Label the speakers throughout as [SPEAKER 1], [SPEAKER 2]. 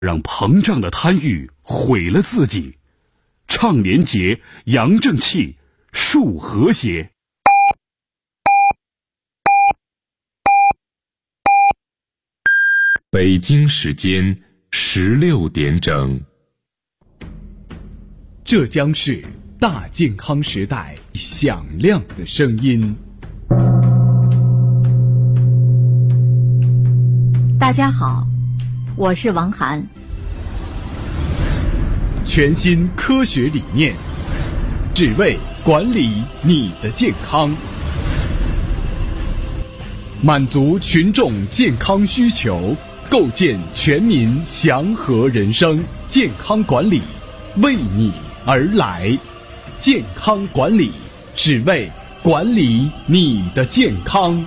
[SPEAKER 1] 让膨胀的贪欲毁了自己。倡廉洁，扬正气，树和谐。
[SPEAKER 2] 北京时间16点整。
[SPEAKER 3] 这将是大健康时代响亮的声音。
[SPEAKER 4] 大家好，我是王涵。
[SPEAKER 3] 全新科学理念，只为管理你的健康，满足群众健康需求，构建全民祥和人生。健康管理为你而来，健康管理只为管理你的健康。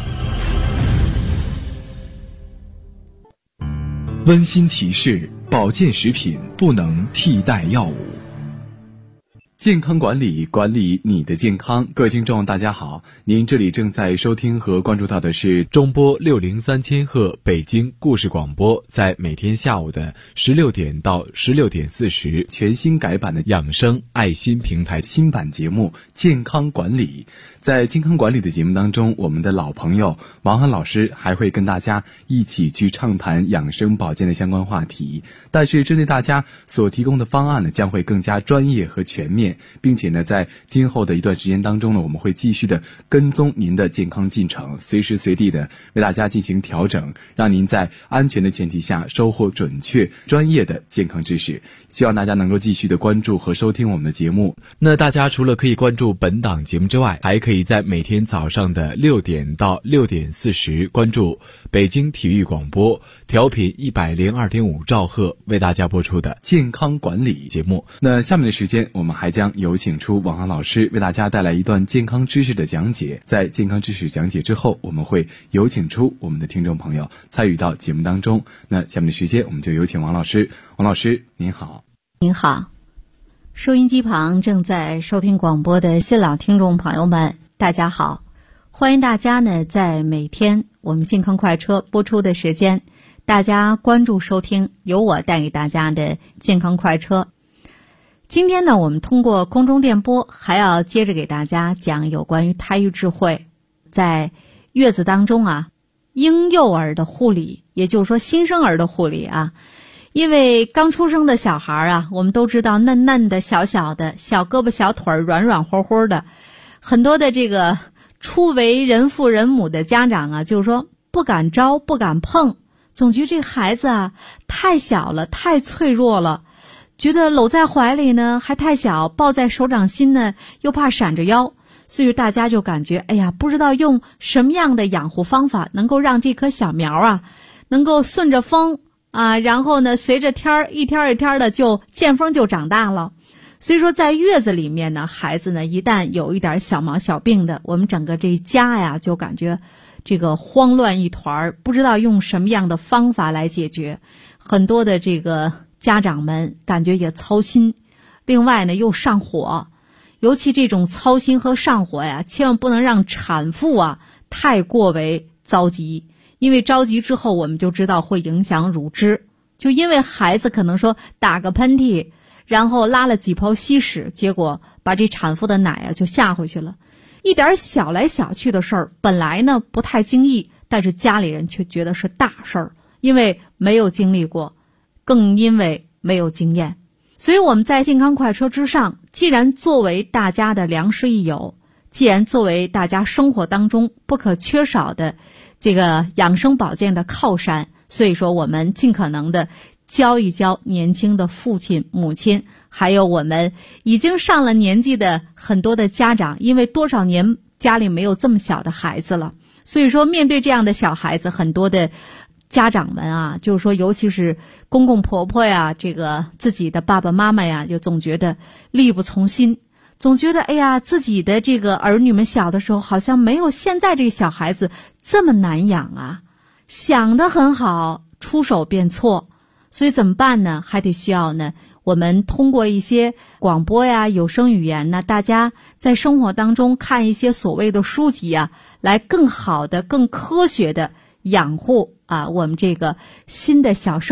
[SPEAKER 3] 温馨提示：保健食品不能替代药物。健康管理，管理你的健康。各位听众大家好，您这里正在收听和关注到的是中波603千赫北京故事广播，在每天下午的16点到16点40全新改版的养生爱心平台新版节目健康管理。在健康管理的节目当中，我们的老朋友王涵老师还会跟大家一起去畅谈养生保健的相关话题，但是针对大家所提供的方案呢，将会更加专业和全面，并且呢，在今后的一段时间当中呢，我们会继续的跟踪您的健康进程，随时随地的为大家进行调整，让您在安全的前提下收获准确专业的健康知识。希望大家能够继续的关注和收听我们的节目。那大家除了可以关注本档节目之外，还可以在每天早上的6点到6点40关注北京体育广播调频102.5兆赫为大家播出的健康管理节目。那下面的时间，我们还将有请出王涵老师为大家带来一段健康知识的讲解。在健康知识讲解之后，我们会有请出我们的听众朋友参与到节目当中。那下面的时间，我们就有请王老师。王老师您好。
[SPEAKER 4] 您好，收音机旁正在收听广播的新老听众朋友们，大家好，欢迎大家呢在每天我们健康快车播出的时间，大家关注收听由我带给大家的健康快车。今天呢，我们通过空中电波还要接着给大家讲有关于胎育智慧。在月子当中啊，婴幼儿的护理，也就是说新生儿的护理啊，因为刚出生的小孩啊，我们都知道嫩嫩的小小的小胳膊小腿软软乎乎的，很多的这个初为人父人母的家长啊，就是说不敢招不敢碰，总觉得这个孩子啊太小了太脆弱了，觉得搂在怀里呢还太小，抱在手掌心呢又怕闪着腰，所以大家就感觉哎呀，不知道用什么样的养护方法能够让这棵小苗啊能够顺着风啊，然后呢随着天儿一天一天的就见风就长大了。所以说在月子里面呢，孩子呢一旦有一点小毛小病的，我们整个这家呀就感觉这个慌乱一团，不知道用什么样的方法来解决，很多的这个家长们感觉也操心，另外呢又上火，尤其这种操心和上火呀，千万不能让产妇啊太过为着急，因为着急之后我们就知道会影响乳汁，就因为孩子可能说打个喷嚏，然后拉了几泡稀屎，结果把这产妇的奶啊就下回去了。一点小来小去的事儿，本来呢不太经意，但是家里人却觉得是大事儿，因为没有经历过，更因为没有经验。所以我们在健康快车之上，既然作为大家的良师益友，既然作为大家生活当中不可缺少的这个养生保健的靠山，所以说我们尽可能的教一教年轻的父亲母亲，还有我们已经上了年纪的很多的家长，因为多少年家里没有这么小的孩子了，所以说面对这样的小孩子，很多的家长们啊，就是说尤其是公公婆婆呀，这个自己的爸爸妈妈呀，就总觉得力不从心，总觉得哎呀，自己的这个儿女们小的时候好像没有现在这个小孩子这么难养啊，想得很好，出手便错。所以怎么办呢？还得需要呢我们通过一些广播呀、有声语言呢，大家在生活当中看一些所谓的书籍啊，来更好的、更科学的养护啊我们这个新的小生命，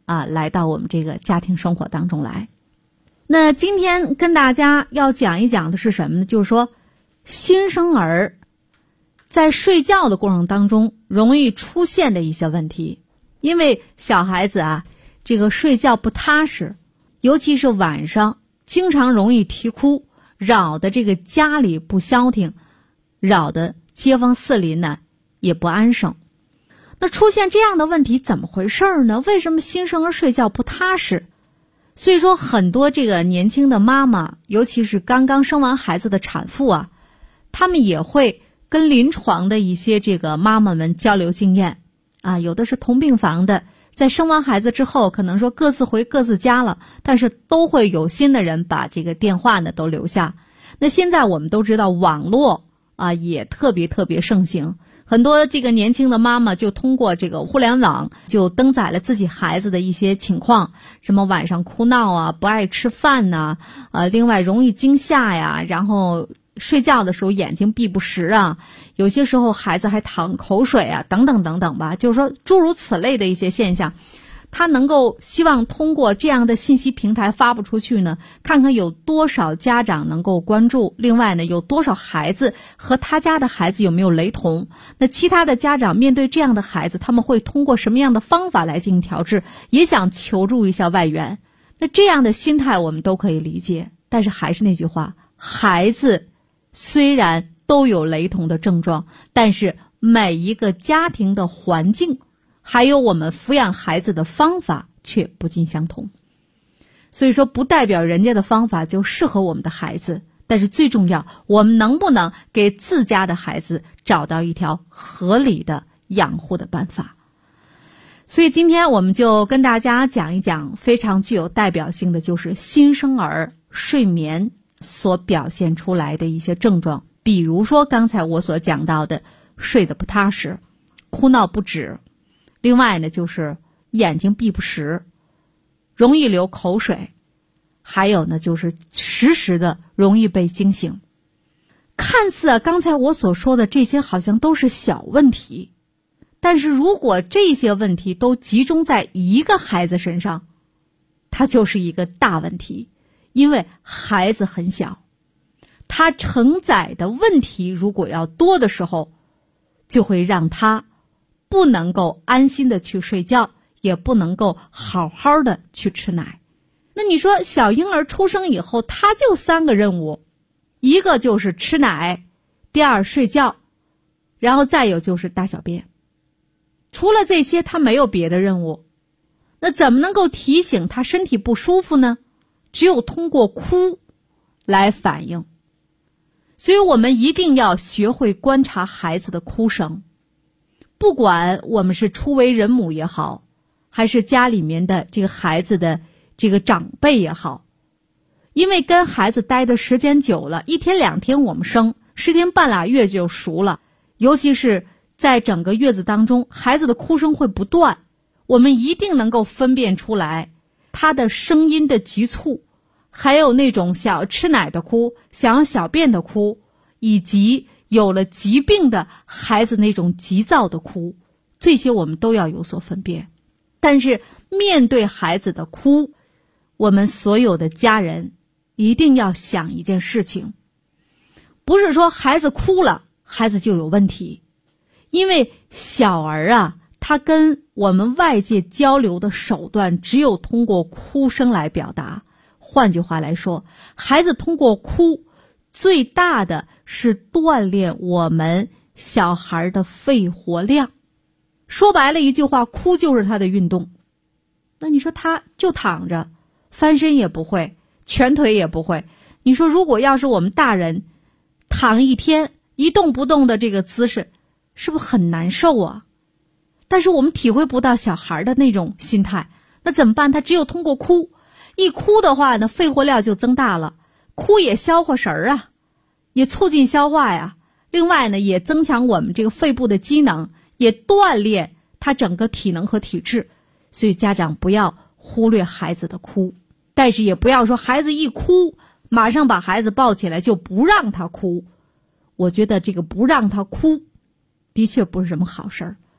[SPEAKER 4] 来到我们这个家庭生活当中来。那今天跟大家要讲一讲的是什么呢？就是说新生儿在睡觉的过程当中容易出现的一些问题。因为小孩子这个睡觉不踏实，尤其是晚上经常容易啼哭，扰得这个家里不消停，扰得街坊四邻呢也不安生。那出现这样的问题怎么回事呢？为什么新生儿睡觉不踏实？所以说很多这个年轻的妈妈，尤其是刚刚生完孩子的产妇他们也会跟临床的一些这个妈妈们交流经验有的是同病房的，在生完孩子之后可能说各自回各自家了，但是都会有心的人把这个电话呢都留下。那现在我们都知道网络也特别盛行，很多这个年轻的妈妈就通过这个互联网就登载了自己孩子的一些情况，什么晚上哭闹不爱吃饭另外容易惊吓呀，然后睡觉的时候眼睛闭不实有些时候孩子还淌口水等等等等吧，就是说诸如此类的一些现象，他能够希望通过这样的信息平台发布出去呢，看看有多少家长能够关注，另外呢有多少孩子和他家的孩子有没有雷同，那其他的家长面对这样的孩子，他们会通过什么样的方法来进行调治，也想求助一下外援。那这样的心态我们都可以理解，但是还是那句话，孩子虽然都有雷同的症状，但是每一个家庭的环境还有我们抚养孩子的方法却不尽相同。所以说不代表人家的方法就适合我们的孩子，但是最重要，我们能不能给自家的孩子找到一条合理的养护的办法。所以今天我们就跟大家讲一讲非常具有代表性的，就是新生儿睡眠所表现出来的一些症状。比如说刚才我所讲到的睡得不踏实，哭闹不止，另外呢就是眼睛闭不实，容易流口水，还有呢就是时时的容易被惊醒。看似刚才我所说的这些好像都是小问题，但是如果这些问题都集中在一个孩子身上，它就是一个大问题。因为孩子很小，他承载的问题如果要多的时候，就会让他不能够安心的去睡觉，也不能够好好的去吃奶。那你说小婴儿出生以后，他就3个任务，一个就是吃奶，第二睡觉，然后再有就是大小便。除了这些他没有别的任务。那怎么能够提醒他身体不舒服呢？只有通过哭来反映。所以我们一定要学会观察孩子的哭声，不管我们是初为人母也好，还是家里面的这个孩子的这个长辈也好，因为跟孩子待的时间久了，1天2天我们生，10天半拉月就熟了，尤其是在整个月子当中，孩子的哭声会不断，我们一定能够分辨出来他的声音的急促，还有那种想要吃奶的哭，想要小便的哭，以及有了疾病的孩子那种急躁的哭，这些我们都要有所分辨。但是面对孩子的哭，我们所有的家人一定要想一件事情，不是说孩子哭了孩子就有问题，因为小儿他跟我们外界交流的手段只有通过哭声来表达。换句话来说，孩子通过哭最大的是锻炼我们小孩的肺活量。说白了一句话，哭就是他的运动。那你说他就躺着，翻身也不会，蜷腿也不会，你说如果要是我们大人躺1天一动不动的这个姿势，是不是很难受啊？但是我们体会不到小孩的那种心态，那怎么办？他只有通过哭，一哭的话呢，肺活量就增大了，哭也消化神儿也促进消化呀。另外呢，也增强我们这个肺部的机能，也锻炼他整个体能和体质。所以家长不要忽略孩子的哭，但是也不要说孩子一哭马上把孩子抱起来就不让他哭。我觉得这个不让他哭的确不是什么好事儿。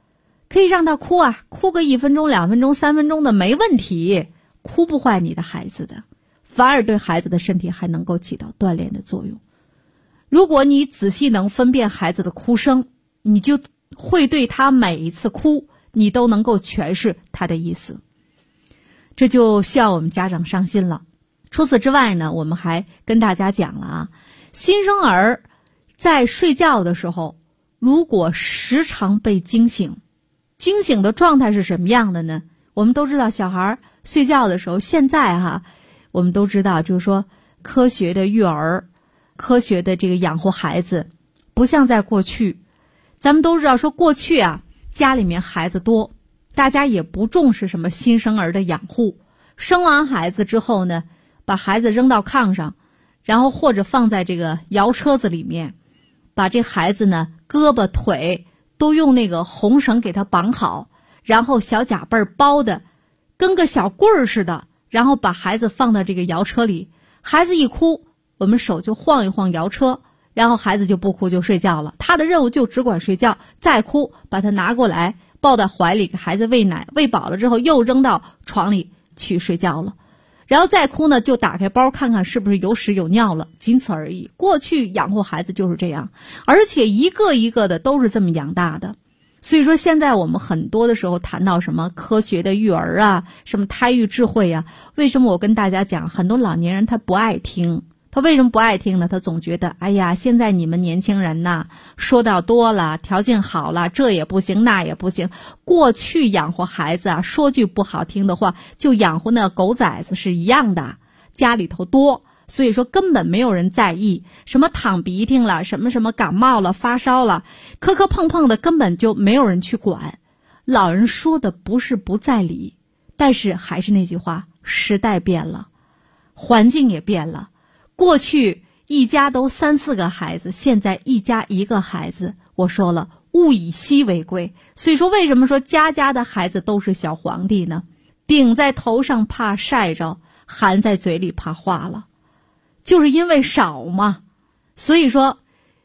[SPEAKER 4] 可以让他哭啊，哭个1分钟、2分钟、3分钟的没问题，哭不坏你的孩子的，反而对孩子的身体还能够起到锻炼的作用。如果你仔细能分辨孩子的哭声，你就会对他每一次哭，你都能够诠释他的意思。这就需要我们家长上心了。除此之外呢，我们还跟大家讲了啊，新生儿在睡觉的时候，如果时常被惊醒，惊醒的状态是什么样的呢？我们都知道小孩睡觉的时候，现在我们都知道，就是说科学的育儿，科学的这个养活孩子，不像在过去。咱们都知道说过去家里面孩子多，大家也不重视什么新生儿的养护，生完孩子之后呢，把孩子扔到炕上，然后或者放在这个摇车子里面，把这孩子呢胳膊腿都用那个红绳给他绑好，然后小夹背包的跟个小棍儿似的，然后把孩子放到这个摇车里，孩子一哭，我们手就晃一晃摇车，然后孩子就不哭就睡觉了。他的任务就只管睡觉，再哭把他拿过来抱在怀里给孩子喂奶，喂饱了之后又扔到床里去睡觉了。然后再哭呢，就打开包看看是不是有屎有尿了，仅此而已。过去养活孩子就是这样，而且一个一个的都是这么养大的。所以说现在我们很多的时候谈到什么科学的育儿啊，什么胎育智慧啊，为什么我跟大家讲，很多老年人他不爱听。他为什么不爱听呢？他总觉得哎呀，现在你们年轻人呐，说到多了，条件好了，这也不行那也不行。过去养活孩子说句不好听的话，就养活那狗崽子是一样的，家里头多，所以说根本没有人在意什么淌鼻涕了，什么感冒了，发烧了，磕磕碰碰的，根本就没有人去管。老人说的不是不在理，但是还是那句话，时代变了，环境也变了。过去一家都3、4个孩子，现在一家1个孩子。我说了，物以稀为贵。所以说为什么说家家的孩子都是小皇帝呢？顶在头上怕晒着，含在嘴里怕化了，就是因为少嘛。所以说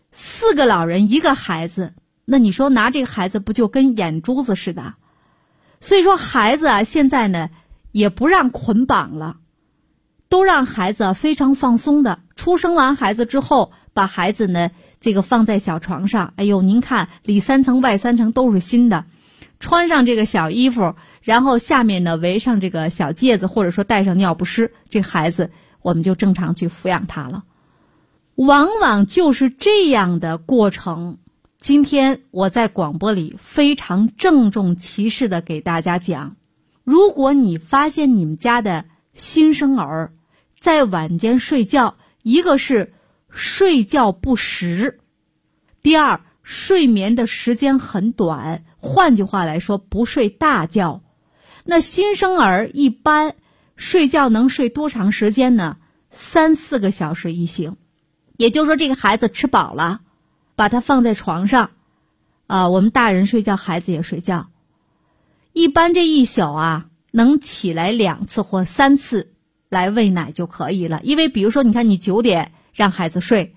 [SPEAKER 4] 4个老人1个孩子，那你说拿这个孩子不就跟眼珠子似的？所以说孩子现在呢也不让捆绑了，都让孩子非常放松的。出生完孩子之后，把孩子呢这个放在小床上，哎呦您看里3层外3层都是新的，穿上这个小衣服，然后下面呢围上这个小戒指，或者说带上尿不湿，这孩子我们就正常去抚养他了。往往就是这样的过程。今天我在广播里非常郑重其事的给大家讲，如果你发现你们家的新生儿在晚间睡觉，一个是睡觉不实，第二睡眠的时间很短，换句话来说不睡大觉。那新生儿一般睡觉能睡多长时间呢？3、4个小时一醒。也就是说这个孩子吃饱了，把他放在床上我们大人睡觉孩子也睡觉，一般这一宿能起来2次或3次来喂奶就可以了。因为比如说你看你9点让孩子睡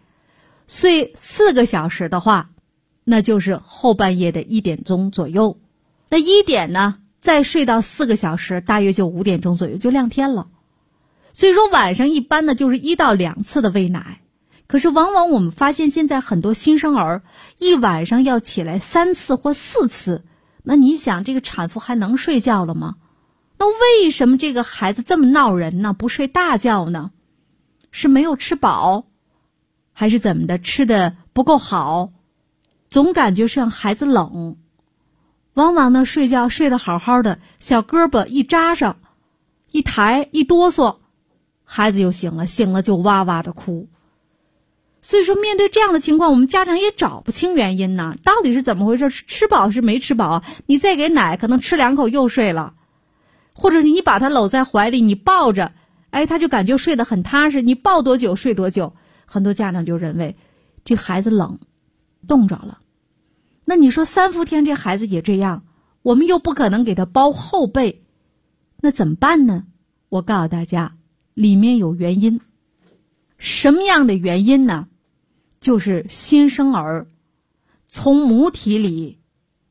[SPEAKER 4] 4个小时的话，那就是后半夜的1点钟左右。那1点呢再睡到4个小时，大约就5点钟左右就亮天了。所以说晚上一般呢就是1到2次的喂奶。可是往往我们发现现在很多新生儿一晚上要起来3次或4次，那你想这个产妇还能睡觉了吗？那为什么这个孩子这么闹人呢？不睡大觉呢？是没有吃饱，还是怎么的？吃的不够好，总感觉是让孩子冷。往往呢睡觉睡得好好的，小胳膊一扎上，一抬一哆嗦，孩子又醒了，醒了就哇哇的哭。所以说面对这样的情况，我们家长也找不清原因呢，到底是怎么回事？吃饱是没吃饱，你再给奶可能吃2口又睡了，或者你把他搂在怀里，你抱着，他就感觉睡得很踏实，你抱多久睡多久。很多家长就认为这孩子冷，冻着了。那你说3伏天这孩子也这样，我们又不可能给他包厚被，那怎么办呢？我告诉大家，里面有原因。什么样的原因呢？就是新生儿从母体里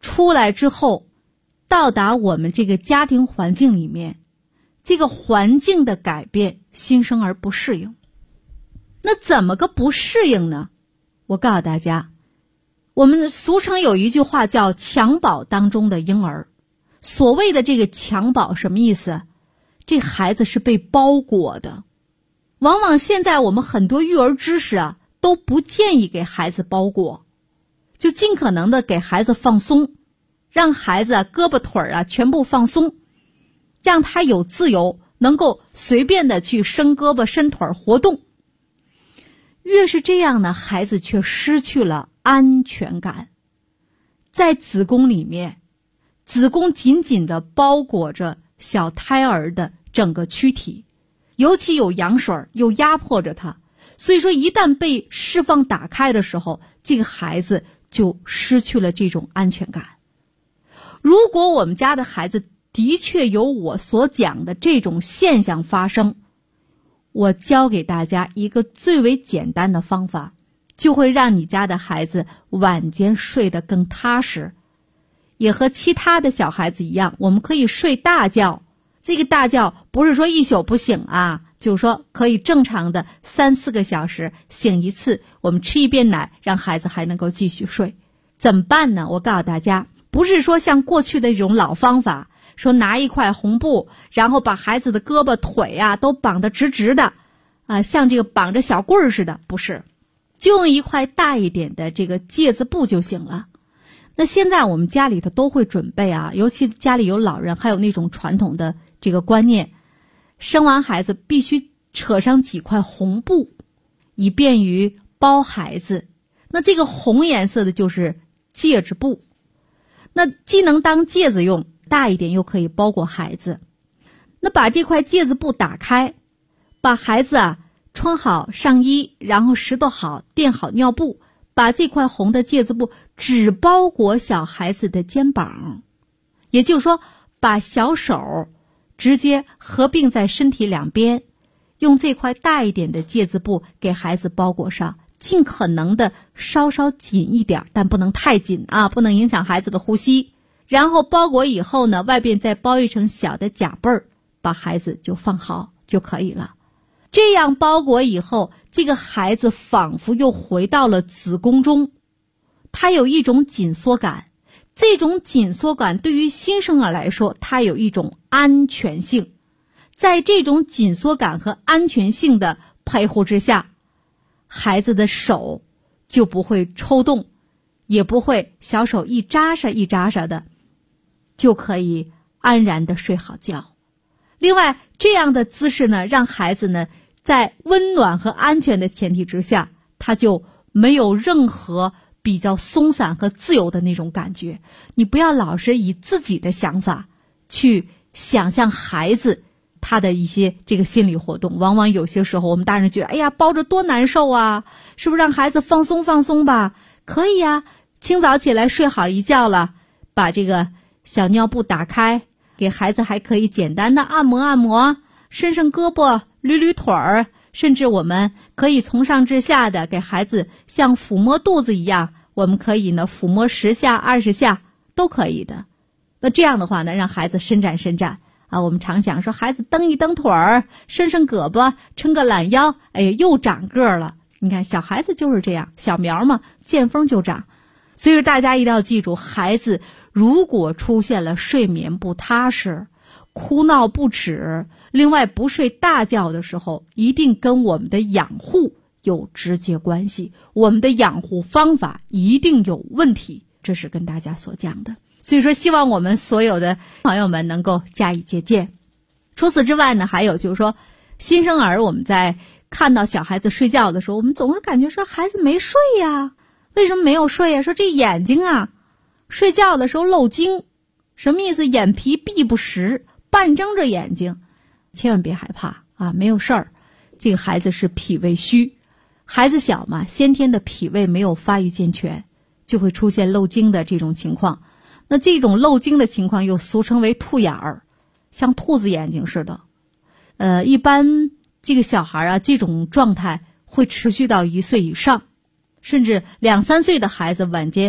[SPEAKER 4] 出来之后，到达我们这个家庭环境里面，这个环境的改变，新生儿不适应。那怎么个不适应呢？我告诉大家，我们俗称有一句话叫襁褓当中的婴儿。所谓的这个襁褓什么意思？这孩子是被包裹的。往往现在我们很多育儿知识啊，都不建议给孩子包裹，就尽可能的给孩子放松，让孩子胳膊腿啊全部放松，让他有自由，能够随便的去伸胳膊伸腿活动。越是这样呢，孩子却失去了安全感。在子宫里面，子宫紧紧地包裹着小胎儿的整个躯体，尤其有羊水又压迫着它，所以说一旦被释放打开的时候，这个孩子就失去了这种安全感。如果我们家的孩子的确有我所讲的这种现象发生，我教给大家一个最为简单的方法，就会让你家的孩子晚间睡得更踏实。也和其他的小孩子一样，我们可以睡大觉。这个大觉不是说一宿不醒啊，就是说可以正常的3-4个小时醒一次，我们吃一遍奶，让孩子还能够继续睡。怎么办呢？我告诉大家，不是说像过去的这种老方法，说拿一块红布，然后把孩子的胳膊腿啊都绑得直直的，像这个绑着小棍儿似的，不是，就用一块大一点的这个芥子布就行了。那现在我们家里头都会准备啊，尤其家里有老人，还有那种传统的这个观念，生完孩子必须扯上几块红布，以便于包孩子。那这个红颜色的就是芥子布，那既能当芥子用，大一点又可以包裹孩子。那把这块芥子布打开，把孩子啊穿好上衣，然后拾掇好，垫好尿布，把这块红的芥子布只包裹小孩子的肩膀，也就是说把小手直接合并在身体两边，用这块大一点的芥子布给孩子包裹上，尽可能的稍稍紧一点，但不能太紧啊，不能影响孩子的呼吸。然后包裹以后呢，外边再包一层小的假被儿，把孩子就放好就可以了。这样包裹以后，这个孩子仿佛又回到了子宫中，他有一种紧缩感。这种紧缩感对于新生儿来说，它有一种安全性。在这种紧缩感和安全性的陪护之下，孩子的手就不会抽动，也不会小手一扎沙一扎沙的，就可以安然的睡好觉。另外，这样的姿势呢，让孩子呢在温暖和安全的前提之下，他就没有任何比较松散和自由的那种感觉。你不要老是以自己的想法去想象孩子他的一些这个心理活动。往往有些时候我们大人觉得，哎呀，包着多难受啊，是不是让孩子放松放松吧？可以呀，清早起来睡好一觉了，把这个小尿布打开，给孩子还可以简单的按摩按摩，伸伸胳膊，捋捋腿儿，甚至我们可以从上至下的给孩子像抚摸肚子一样，我们可以呢抚摸10下20下都可以的。那这样的话呢，让孩子伸展伸展啊。我们常想说，孩子蹬一蹬腿儿，伸伸胳膊，抻个懒腰，哎呀，又长个儿了。你看小孩子就是这样，小苗嘛，见风就长。所以说大家一定要记住，孩子如果出现了睡眠不踏实，哭闹不止，另外不睡大觉的时候，一定跟我们的养护有直接关系，我们的养护方法一定有问题，这是跟大家所讲的。所以说希望我们所有的朋友们能够加以借鉴。除此之外呢，还有就是说，新生儿我们在看到小孩子睡觉的时候，我们总是感觉说孩子没睡呀，为什么没有睡呀？说这眼睛啊，睡觉的时候漏睛，什么意思？眼皮闭不实，半睁着眼睛。千万别害怕啊，没有事儿。这个孩子是脾胃虚，孩子小嘛，先天的脾胃没有发育健全，就会出现漏睛的这种情况。那这种漏睛的情况又俗称为兔眼儿，像兔子眼睛似的。一般这个小孩啊，这种状态会持续到1岁以上，甚至2-3岁的孩子晚间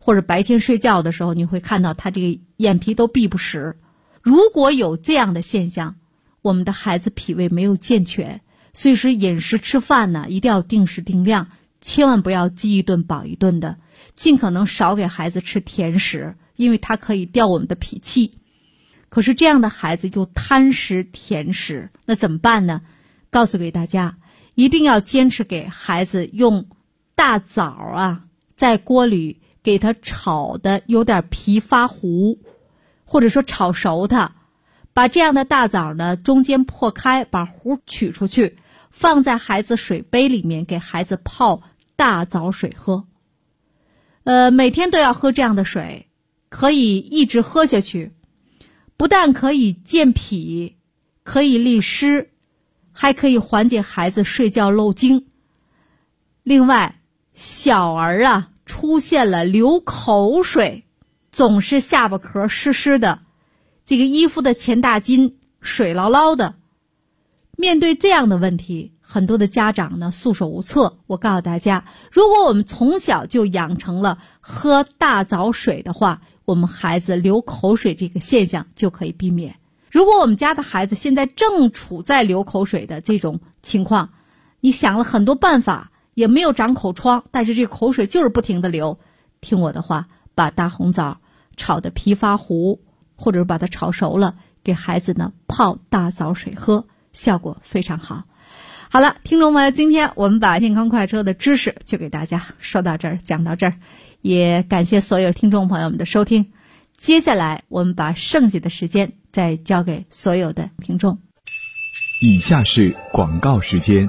[SPEAKER 4] 或者白天睡觉的时候，你会看到他这个眼皮都闭不实。如果有这样的现象，我们的孩子脾胃没有健全，所以说饮食吃饭呢，一定要定时定量，千万不要饥一顿饱一顿的，尽可能少给孩子吃甜食，因为它可以吊我们的脾气。可是这样的孩子又贪食甜食，那怎么办呢？告诉给大家，一定要坚持给孩子用大枣在锅里给他炒的有点皮发糊，或者说炒熟它，把这样的大枣呢中间破开，把核取出去，放在孩子水杯里面，给孩子泡大枣水喝。每天都要喝这样的水，可以一直喝下去，不但可以健脾，可以利湿，还可以缓解孩子睡觉漏精。另外，小儿出现了流口水，总是下巴壳湿湿的，这个衣服的前大筋水捞捞的。面对这样的问题，很多的家长呢束手无策。我告诉大家，如果我们从小就养成了喝大枣水的话，我们孩子流口水这个现象就可以避免。如果我们家的孩子现在正处在流口水的这种情况，你想了很多办法，也没有长口疮，但是这个口水就是不停的流，听我的话，把大红枣炒的皮发糊，或者把它炒熟了，给孩子呢泡大枣水喝，效果非常好。好了，听众们，今天我们把健康快车的知识就给大家说到这儿，讲到这儿，也感谢所有听众朋友们的收听。接下来我们把剩下的时间再交给所有的听众。
[SPEAKER 3] 以下是广告时间。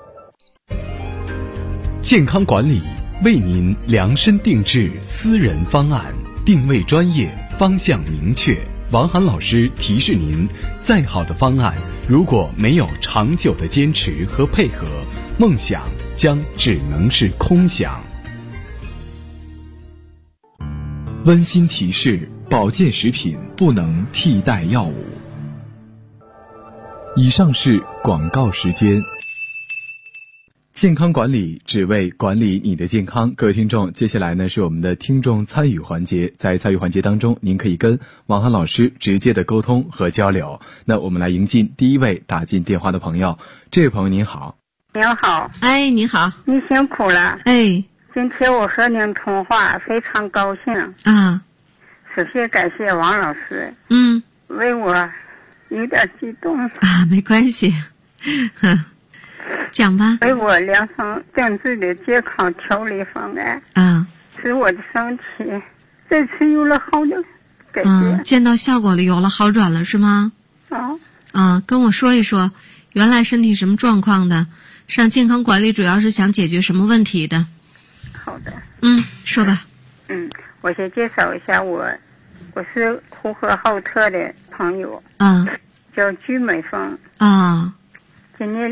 [SPEAKER 3] 健康管理为您量身定制私人方案，定位专业，方向明确。王涵老师提示您，再好的方案，如果没有长久的坚持和配合，梦想将只能是空想。温馨提示：保健食品不能替代药物。以上是广告时间。健康管理只为管理你的健康。各位听众，接下来呢是我们的听众参与环节。在参与环节当中，您可以跟王涵老师直接的沟通和交流。那我们来迎进第一位打进电话的朋友。这位朋友您好。
[SPEAKER 5] 您好。
[SPEAKER 4] 哎，你好。
[SPEAKER 5] 你辛苦了。
[SPEAKER 4] 哎，
[SPEAKER 5] 今天我和您通话非常高兴
[SPEAKER 4] 啊。
[SPEAKER 5] 首先感谢王老师。为我有点激动
[SPEAKER 4] 啊，没关系。讲吧。
[SPEAKER 5] 为我量身定制的健康调理方案
[SPEAKER 4] 啊，
[SPEAKER 5] 使我的身体这次有了好的改变。
[SPEAKER 4] 见到效果了，有了好转了是吗？跟我说一说，原来身体什么状况的？上健康管理主要是想解决什么问题的？
[SPEAKER 5] 好的。
[SPEAKER 4] 说吧。
[SPEAKER 5] 我先介绍一下我是呼和浩特的朋友叫鞠美凤今年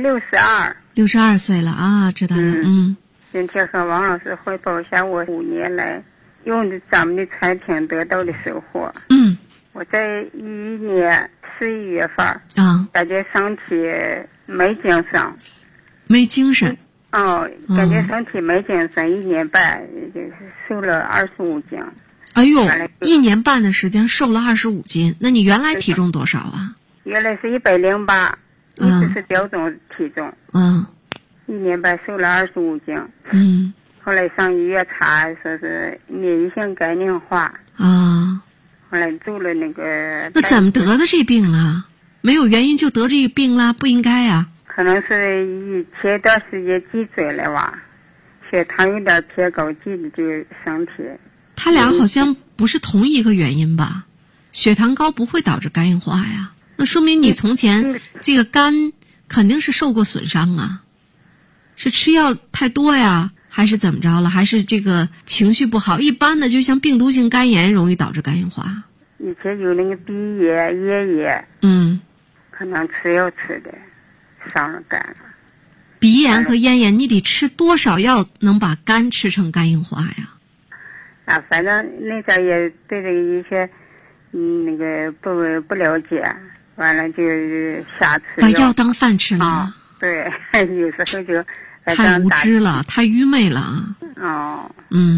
[SPEAKER 5] 62
[SPEAKER 4] 岁了啊，知道了。
[SPEAKER 5] 今天和王老师汇报一下我5年来用的咱们的产品得到的收获。我在11年11月份感觉身体没精神感觉身体没精神，1年半就是瘦了25斤。
[SPEAKER 4] 哎呦，1年半的时间瘦了25斤，那你原来体重多少啊？
[SPEAKER 5] 原来是108，一直是标准体重。1年半瘦了25斤。后来上医院查，说是免疫性肝硬化。后来做了那个。
[SPEAKER 4] 那怎么得的这病啊？没有原因就得这个病啦？不应该啊。
[SPEAKER 5] 可能是前段时间积嘴了吧，血糖有点偏高，记得就身体。
[SPEAKER 4] 他俩好像不是同一个原因吧？血糖高不会导致肝硬化呀，那说明你从前这个肝肯定是受过损伤啊，是吃药太多呀，还是怎么着了？还是这个情绪不好？一般的就像病毒性肝炎容易导致肝硬化。
[SPEAKER 5] 以前有那个鼻炎、咽炎，可能吃药吃的伤了肝了。
[SPEAKER 4] 鼻炎和咽炎，你得吃多少药能把肝吃成肝硬化呀？
[SPEAKER 5] 反正那阵也对这个医学，那个不了解，完了就瞎吃药，
[SPEAKER 4] 把药当饭吃了。
[SPEAKER 5] 对，有时候就
[SPEAKER 4] 太无知了，太愚昧了。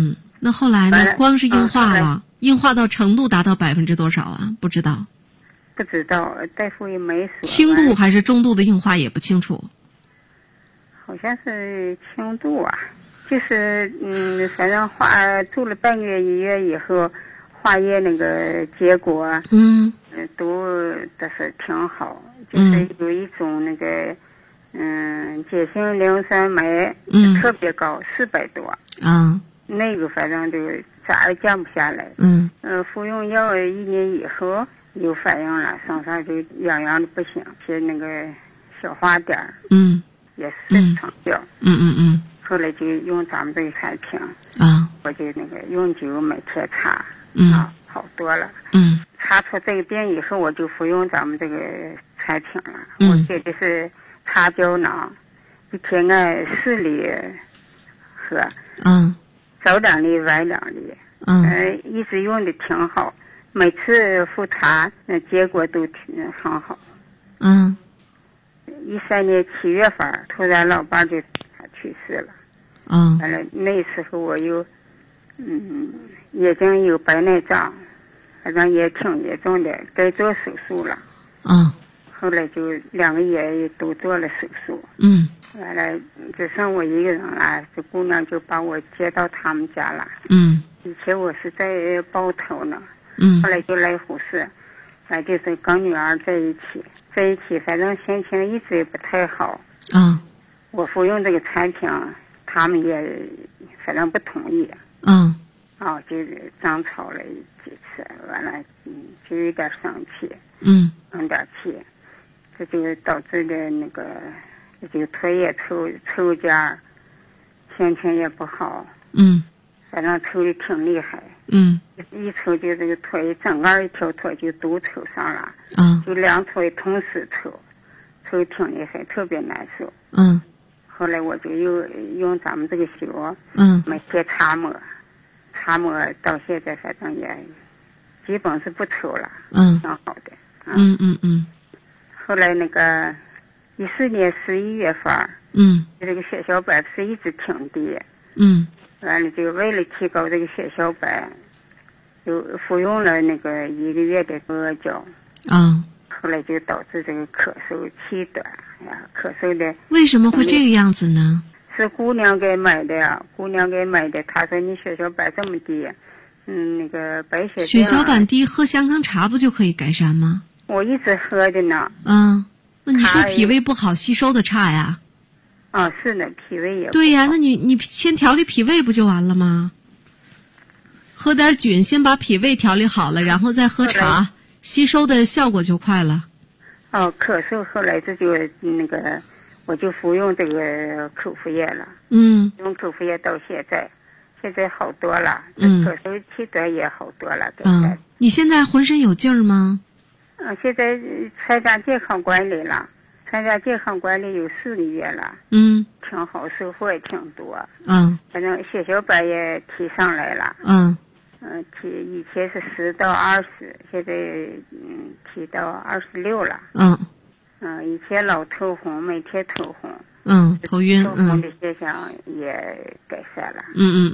[SPEAKER 4] 那后来呢？光是硬化了，硬化到程度达到多少啊？不知道。
[SPEAKER 5] 不知道，大夫也没说。
[SPEAKER 4] 轻度还是中度的硬化也不清楚。
[SPEAKER 5] 好像是轻度啊，就是反正住了半个月1月以后，化验那个结果都是挺好，就是有一种那个解性磷酸酶特别高，400多那个反正就咋也降不下来。服用药1年以后有反应了，身上就痒的不行，是那个小花点也是长掉。后来就用咱们这个产品我就那个用酒每天擦好多了。擦出这个病以后，我就服用咱们这个产品了。我写的是擦胶囊，1天按4粒喝，早2粒晚2粒，一直用的挺好，每次复查结果都很好。13年7月份，突然老伴就去世了。完了那时候我又已经有白内障，反正也挺严重的，该做手术了。后来就2个月都做了手术。完了只剩我一个人了，这姑娘就把我接到他们家了。以前我是在包头呢，后来就来护士，就是跟女儿在一起，反正心情一直也不太好。我服用这个产品，他们也反正不同意。就是争吵了几次，完了就有点生气，生点气，这就导致的那个就腿也抽筋，心情也不好。反正抽的挺厉害。一抽就这个腿整个一条腿就都抽上了。就2腿同时抽挺厉害，特别难受。后来我就又用咱们这个酒，每天擦抹到现在，反正也基本是不抽了，挺好的。后来那个14年11月份，这个血小板是一直挺低。完了就为了提高这个血小板，就服用了那个1个月的阿胶。后来就导致这个咳嗽气短呀，咳嗽的。
[SPEAKER 4] 为什么会这个样子呢？
[SPEAKER 5] 是姑娘给买的呀，她说你血小板这么低，那个白血病。
[SPEAKER 4] 血小板低，喝香康茶不就可以改善吗？
[SPEAKER 5] 我一直喝的呢。
[SPEAKER 4] 那你说脾胃不好，吸收的差呀？
[SPEAKER 5] 是的，脾胃也不好。
[SPEAKER 4] 对呀，那你先调理脾胃不就完了吗？喝点菌，先把脾胃调理好了，然后再喝茶，吸收的效果就快了。
[SPEAKER 5] 咳嗽后来这就那个，我就服用这个口服液了。用口服液到现在好多了，咳嗽气短也好多了。
[SPEAKER 4] 你现在浑身有劲儿吗？
[SPEAKER 5] 现在参加健康管理了，有4个月了。挺好，收获也挺多。反正血小板也提上来了。以前是10到20，现在提到26了。以前老头红，每天头红。
[SPEAKER 4] 头晕。
[SPEAKER 5] 头红的现象也改善了。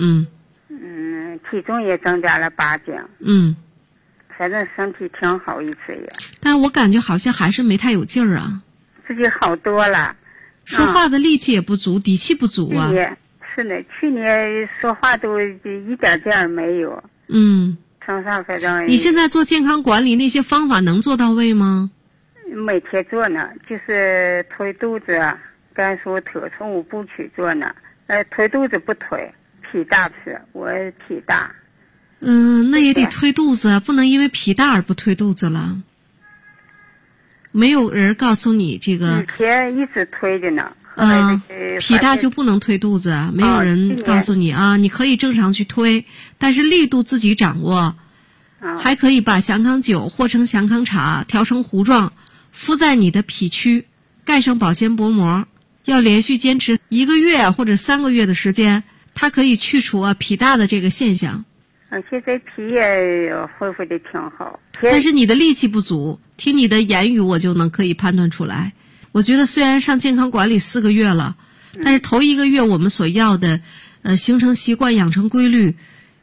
[SPEAKER 5] 体重也增加了8斤。反正身体挺好，一直也。
[SPEAKER 4] 但是我感觉好像还是没太有劲儿啊。
[SPEAKER 5] 自己好多了。
[SPEAKER 4] 说话的力气也不足，底气不足啊。
[SPEAKER 5] 是的，去年说话都一点劲儿没有。身上反正。
[SPEAKER 4] 你现在做健康管理那些方法能做到位吗？
[SPEAKER 5] 每天做呢，就是推肚子、干缩头，从5步去做呢。推肚子不推，脾大是，我脾大。
[SPEAKER 4] 那也得推肚子，不能因为脾大而不推肚子了。没有人告诉你这个。
[SPEAKER 5] 以前一直推着呢。
[SPEAKER 4] 脾大就不能推肚子，没有人告诉你你可以正常去推，但是力度自己掌握。还可以把祥康酒和成祥康茶，调成糊状，敷在你的脾区，盖上保鲜薄膜，要连续坚持1个月或者3个月的时间，它可以去除脾大的这个现象。
[SPEAKER 5] 现在脾也恢复的挺好，
[SPEAKER 4] 但是你的力气不足，听你的言语我就可以判断出来。我觉得虽然上健康管理4个月了，但是头1个月我们所要的形成习惯、养成规律，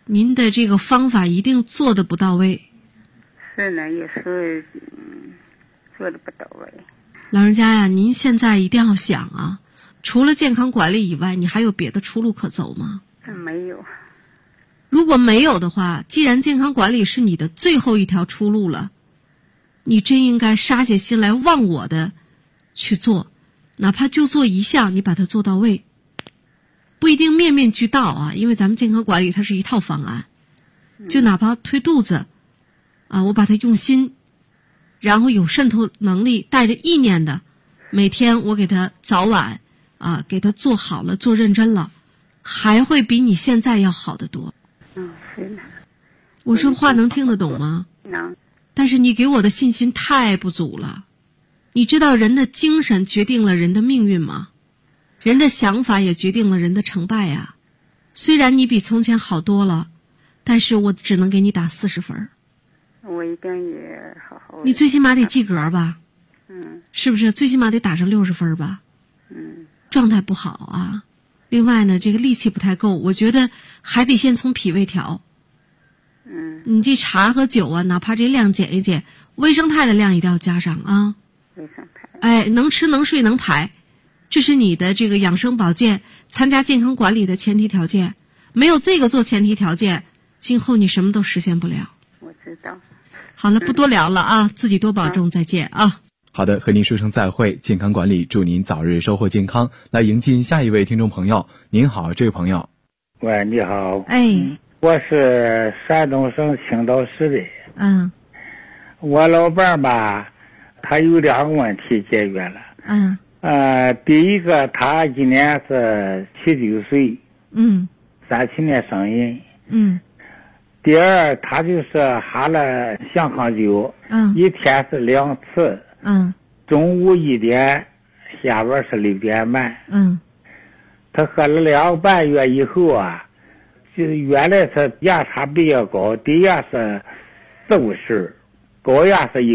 [SPEAKER 6] 您的这个方法一定做的不到位。
[SPEAKER 5] 是呢，也是做的不到位。
[SPEAKER 6] 老人家呀，您现在一定要想啊，除了健康管理以外，你还有别的出路可走吗？
[SPEAKER 5] 没有。
[SPEAKER 6] 如果没有的话，既然健康管理是你的最后一条出路了，你真应该杀下心来忘我的去做，哪怕就做一项，你把它做到位，不一定面面俱到啊，因为咱们健康管理它是一套方案，就哪怕推肚子啊，我把它用心，然后有渗透能力，带着意念的，每天我给他早晚啊，给他做好了，做认真了，还会比你现在要好得多。
[SPEAKER 5] 是的。
[SPEAKER 6] 我说话能听得懂吗？
[SPEAKER 5] 能。
[SPEAKER 6] 但是你给我的信心太不足了。你知道人的精神决定了人的命运吗？人的想法也决定了人的成败呀。虽然你比从前好多了，但是我只能给你打40分。
[SPEAKER 5] 我一定也好好。
[SPEAKER 6] 你最起码得及格吧？是不是？最起码得打上60分吧？状态不好啊。另外呢，这个力气不太够，我觉得还得先从脾胃调。你这茶和酒啊，哪怕这量减一减，维生肽的量一定要加上啊。
[SPEAKER 5] 维生肽。
[SPEAKER 6] 哎，能吃能睡能排，这是你的这个养生保健、参加健康管理的前提条件。没有这个做前提条件，今后你什么都实现不了。
[SPEAKER 5] 我知道。
[SPEAKER 6] 好了，不多聊了啊，自己多保重，再见啊。
[SPEAKER 3] 好的，和您说声再会。健康管理，祝您早日收获健康。来迎进下一位听众朋友。您好，这位朋友。
[SPEAKER 7] 喂，你好。
[SPEAKER 6] 哎，
[SPEAKER 7] 我是山东省青岛市的。我老伴儿吧，他有2个问题解决了。第一个，他今年是79岁。37年生人。第二，他就是喝了香康酒。一天是2次。中午1点，下午是6点半。他喝了2个半月以后啊，就是原来是压差比较高，低压是40-50，高压是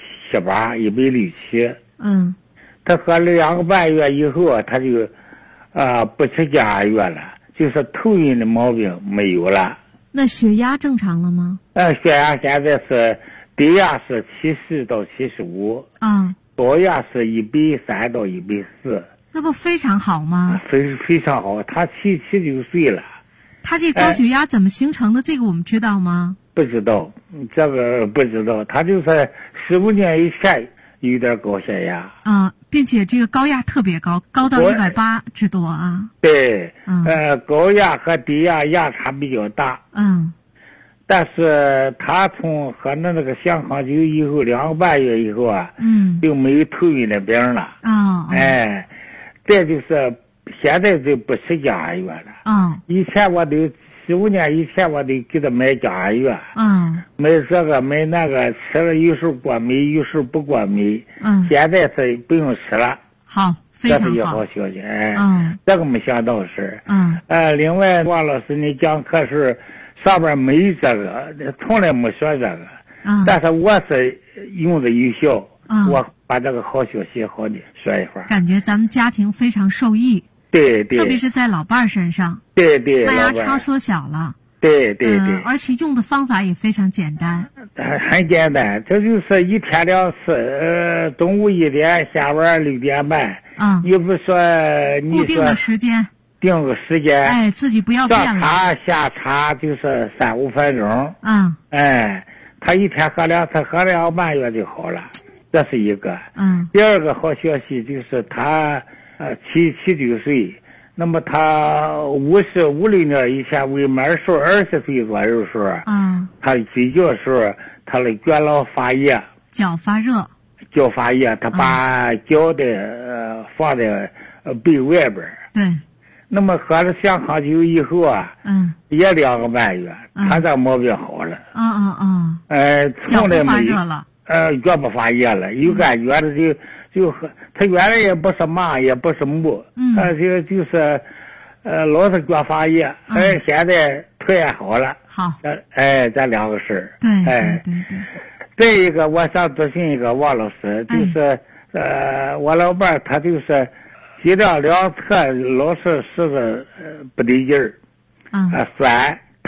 [SPEAKER 7] 178、167。他喝了2个半月以后啊，他就不吃降压药了，就是头晕的毛病没有了。
[SPEAKER 6] 那血压正常了吗？
[SPEAKER 7] 血压现在是低压是70到75。高压是130到140。
[SPEAKER 6] 那不非常好吗？
[SPEAKER 7] 非常好。他79岁了。
[SPEAKER 6] 他这高血压怎么形成的？这个我们知道吗？
[SPEAKER 7] 不知道，这个不知道。他就是15年以前有点高血压。
[SPEAKER 6] 并且这个高压特别高，高到180之多啊。
[SPEAKER 7] 对。高压和低压压差比较大。但是他从喝了那个香康酒以后2个半月以后啊，就没有头晕的病了。这就是现在就不吃降压药了。以前我都15年以前我得给他买降压药。买这个买那个，吃了有时候过敏，有时候不过敏。现在是不用吃了。
[SPEAKER 6] 好，非常好。
[SPEAKER 7] 这是一好消息。这个没想到是。另外王老师你讲课时上边没有这个，从来没说这个。但是我是用的有效。我把这个好消息好的说一会儿。
[SPEAKER 6] 感觉咱们家庭非常受益。
[SPEAKER 7] 对。
[SPEAKER 6] 特别是在老伴儿身上。
[SPEAKER 7] 对。
[SPEAKER 6] 脉压差缩小了。
[SPEAKER 7] 对。
[SPEAKER 6] 而且用的方法也非常简单。
[SPEAKER 7] 很简单，这就是一天2次，中午1点，下午6点半。你不说你
[SPEAKER 6] 固定的时间。
[SPEAKER 7] 定个时间。
[SPEAKER 6] 自己不要变了。
[SPEAKER 7] 上茶下茶就是3-5分钟。他一天喝2次，喝2个半月就好了，这是一个。第二个好消息就是他79岁，那么他50年以前未满时候20岁左右时候，他睡觉时候他的脚老发热，
[SPEAKER 6] 脚发热，
[SPEAKER 7] 他把脚的放在被外边。
[SPEAKER 6] 对。
[SPEAKER 7] 那么喝了香康酒以后啊，也2个半月，他这毛病好了。
[SPEAKER 6] 脚不发热了。
[SPEAKER 7] 脚不发热了，有感觉的就喝。他原来也不是麻，也不是木，他就是老是脚发热。现在突然好了。
[SPEAKER 6] 好。
[SPEAKER 7] 这2个事儿。
[SPEAKER 6] 对。
[SPEAKER 7] 再一个，我想咨询一个王老师，就是我老伴儿他就是脊梁2侧老是使的不得劲儿。酸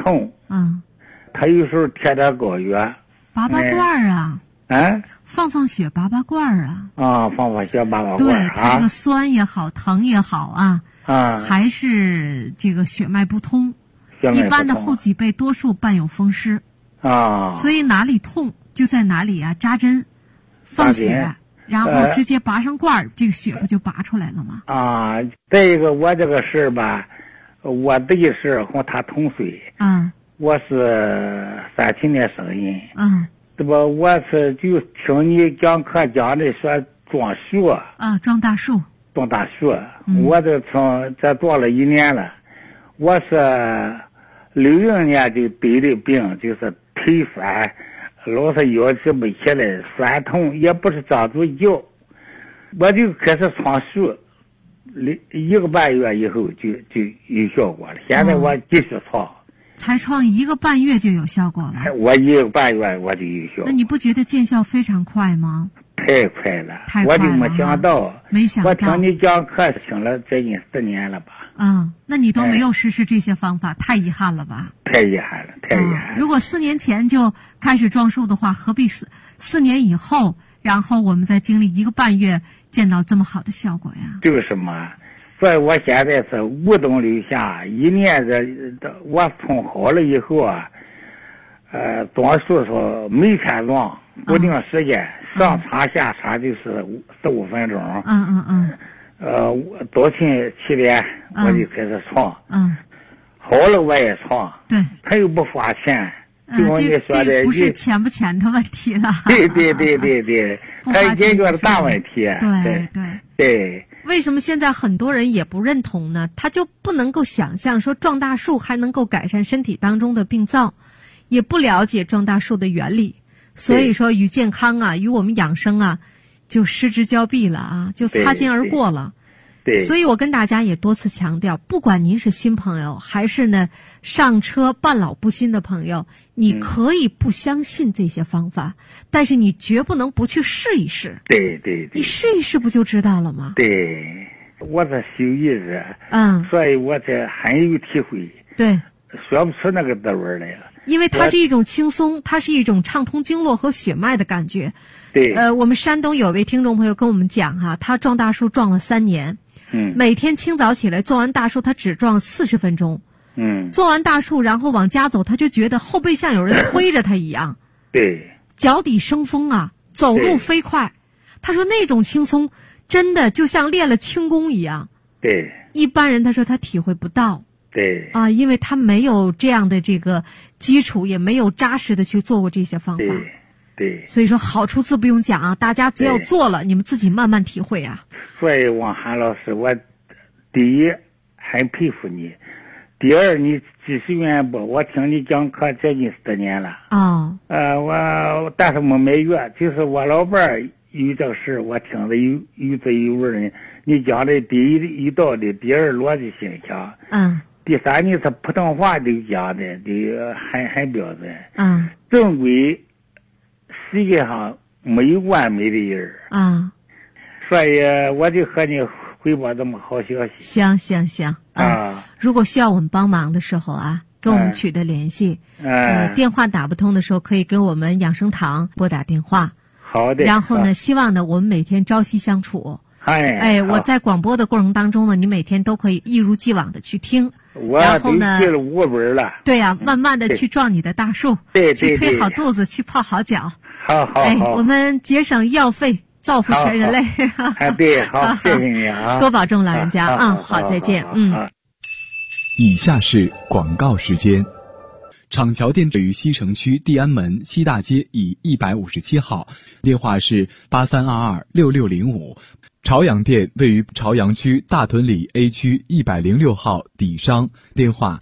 [SPEAKER 7] 痛。他有时候贴点膏药。
[SPEAKER 6] 拔拔罐啊。放血拔拔罐啊。
[SPEAKER 7] 放血拔拔罐。
[SPEAKER 6] 对，他这个酸也好，疼也好啊。还是这个血脉不通。一般的后脊背多数伴有风湿。所以哪里痛就在哪里啊扎针，放血。然后直接拔上罐这个血不就拔出来了吗？
[SPEAKER 7] 再一个，我这个事吧，我的是和他同岁。我是37年生人。这不，我是就听你讲课讲的说撞树。
[SPEAKER 6] 撞大树。
[SPEAKER 7] 撞大树，我这从这撞了1年了。我是60年就得的病，就是腿酸。老是腰直不起来，酸痛，也不是长住脚，我就开始闯树，1个半月以后就有效果了。现在我继续闯，
[SPEAKER 6] 才闯1个半月就有效果了。
[SPEAKER 7] 我1个半月我就有效果。
[SPEAKER 6] 那你不觉得见效非常快吗？
[SPEAKER 7] 太快了，
[SPEAKER 6] 太快了，
[SPEAKER 7] 我就没想到。
[SPEAKER 6] 没想到。
[SPEAKER 7] 我听你讲课听了接近4年了吧？
[SPEAKER 6] 那你都没有实施这些方法，太遗憾了吧？
[SPEAKER 7] 太遗憾了，太遗憾了。
[SPEAKER 6] 如果4年前就开始撞树的话，何必4年以后，然后我们再经历1个半月见到这么好的效果呀？
[SPEAKER 7] 就是嘛，所以我现在是无动留下，1年我从好了以后啊，撞树说每天撞，固定时间，上场下场就是15分钟。早晨7点我就开始闯。好了我也闯。
[SPEAKER 6] 对。
[SPEAKER 7] 他又不花钱。
[SPEAKER 6] 这不是钱不钱的问题了。
[SPEAKER 7] 对，他解决了大问题。对。
[SPEAKER 6] 为什么现在很多人也不认同呢？他就不能够想象说撞大树还能够改善身体当中的病灶，也不了解撞大树的原理，所以说与健康啊，与我们养生啊，就失之交臂了啊，就擦肩而过了。
[SPEAKER 7] 对，
[SPEAKER 6] 所以我跟大家也多次强调，不管您是新朋友还是呢上车半老不新的朋友，你可以不相信这些方法，但是你绝不能不去试一试。
[SPEAKER 7] 对，
[SPEAKER 6] 你试一试不就知道了吗？
[SPEAKER 7] 对，我这修一日，所以我这很有体会。
[SPEAKER 6] 对，
[SPEAKER 7] 说不出那个滋味来了。
[SPEAKER 6] 因为它是一种轻松，它是一种畅通经络和血脉的感觉。
[SPEAKER 7] 对。
[SPEAKER 6] 我们山东有位听众朋友跟我们讲哈，他撞大树撞了3年。每天清早起来做完大树，他只撞40分钟。做完大树，然后往家走，他就觉得后背像有人推着他一样。
[SPEAKER 7] 对。
[SPEAKER 6] 脚底生风啊，走路飞快。他说那种轻松，真的就像练了轻功一样。
[SPEAKER 7] 对。
[SPEAKER 6] 一般人他说他体会不到。
[SPEAKER 7] 对。
[SPEAKER 6] 因为他没有这样的这个基础，也没有扎实的去做过这些方法。
[SPEAKER 7] 对。
[SPEAKER 6] 所以说好处自不用讲啊，大家只要做了，你们自己慢慢体会啊。
[SPEAKER 7] 所以王涵老师，我第一很佩服你，第二你知识渊博，我听你讲课接近4年了。但是没买药，就是我老伴儿有这个事，我听着有滋有味的。你讲的第一有道理，第二逻辑性强。第三你是普通话都讲的很标准。正规世界上没有完美的人。所以我就和你汇报这么好消息。
[SPEAKER 6] 行。如果需要我们帮忙的时候啊，跟我们取得联系。电话打不通的时候，可以跟我们养生堂拨打电话。
[SPEAKER 7] 好的。
[SPEAKER 6] 然后呢，希望呢我们每天朝夕相处。我在广播的过程当中呢，你每天都可以一如既往的去听。然后呢，
[SPEAKER 7] 记了5本了。
[SPEAKER 6] 对呀，慢慢的去撞你的大树，去推好肚子，去泡好脚。
[SPEAKER 7] 好。
[SPEAKER 6] 我们节省医药费，造福全人类。
[SPEAKER 7] 对，好，谢谢你啊，
[SPEAKER 6] 多保重老人家啊。好，再见。
[SPEAKER 3] 以下是广告时间。厂桥店位于西城区地安门西大街以157号，电话是83226605。朝阳店位于朝阳区大屯里 A 区106号底商，电话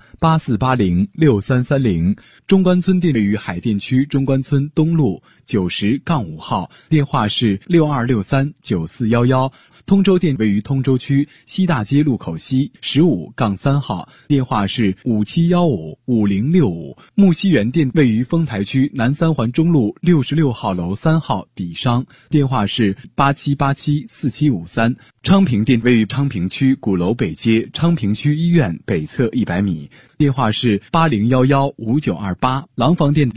[SPEAKER 3] 84806330。中关村店位于海淀区中关村东路90-5号，电话是62639411。通州店位于通州区西大街路口西15-3号，电话是57155065。木樨园店位于丰台区南三环中路66号楼3号底商，电话是87874755。 153。昌平店位于昌平区鼓楼北街昌平区医院北侧100米，电话是80115928，廊坊店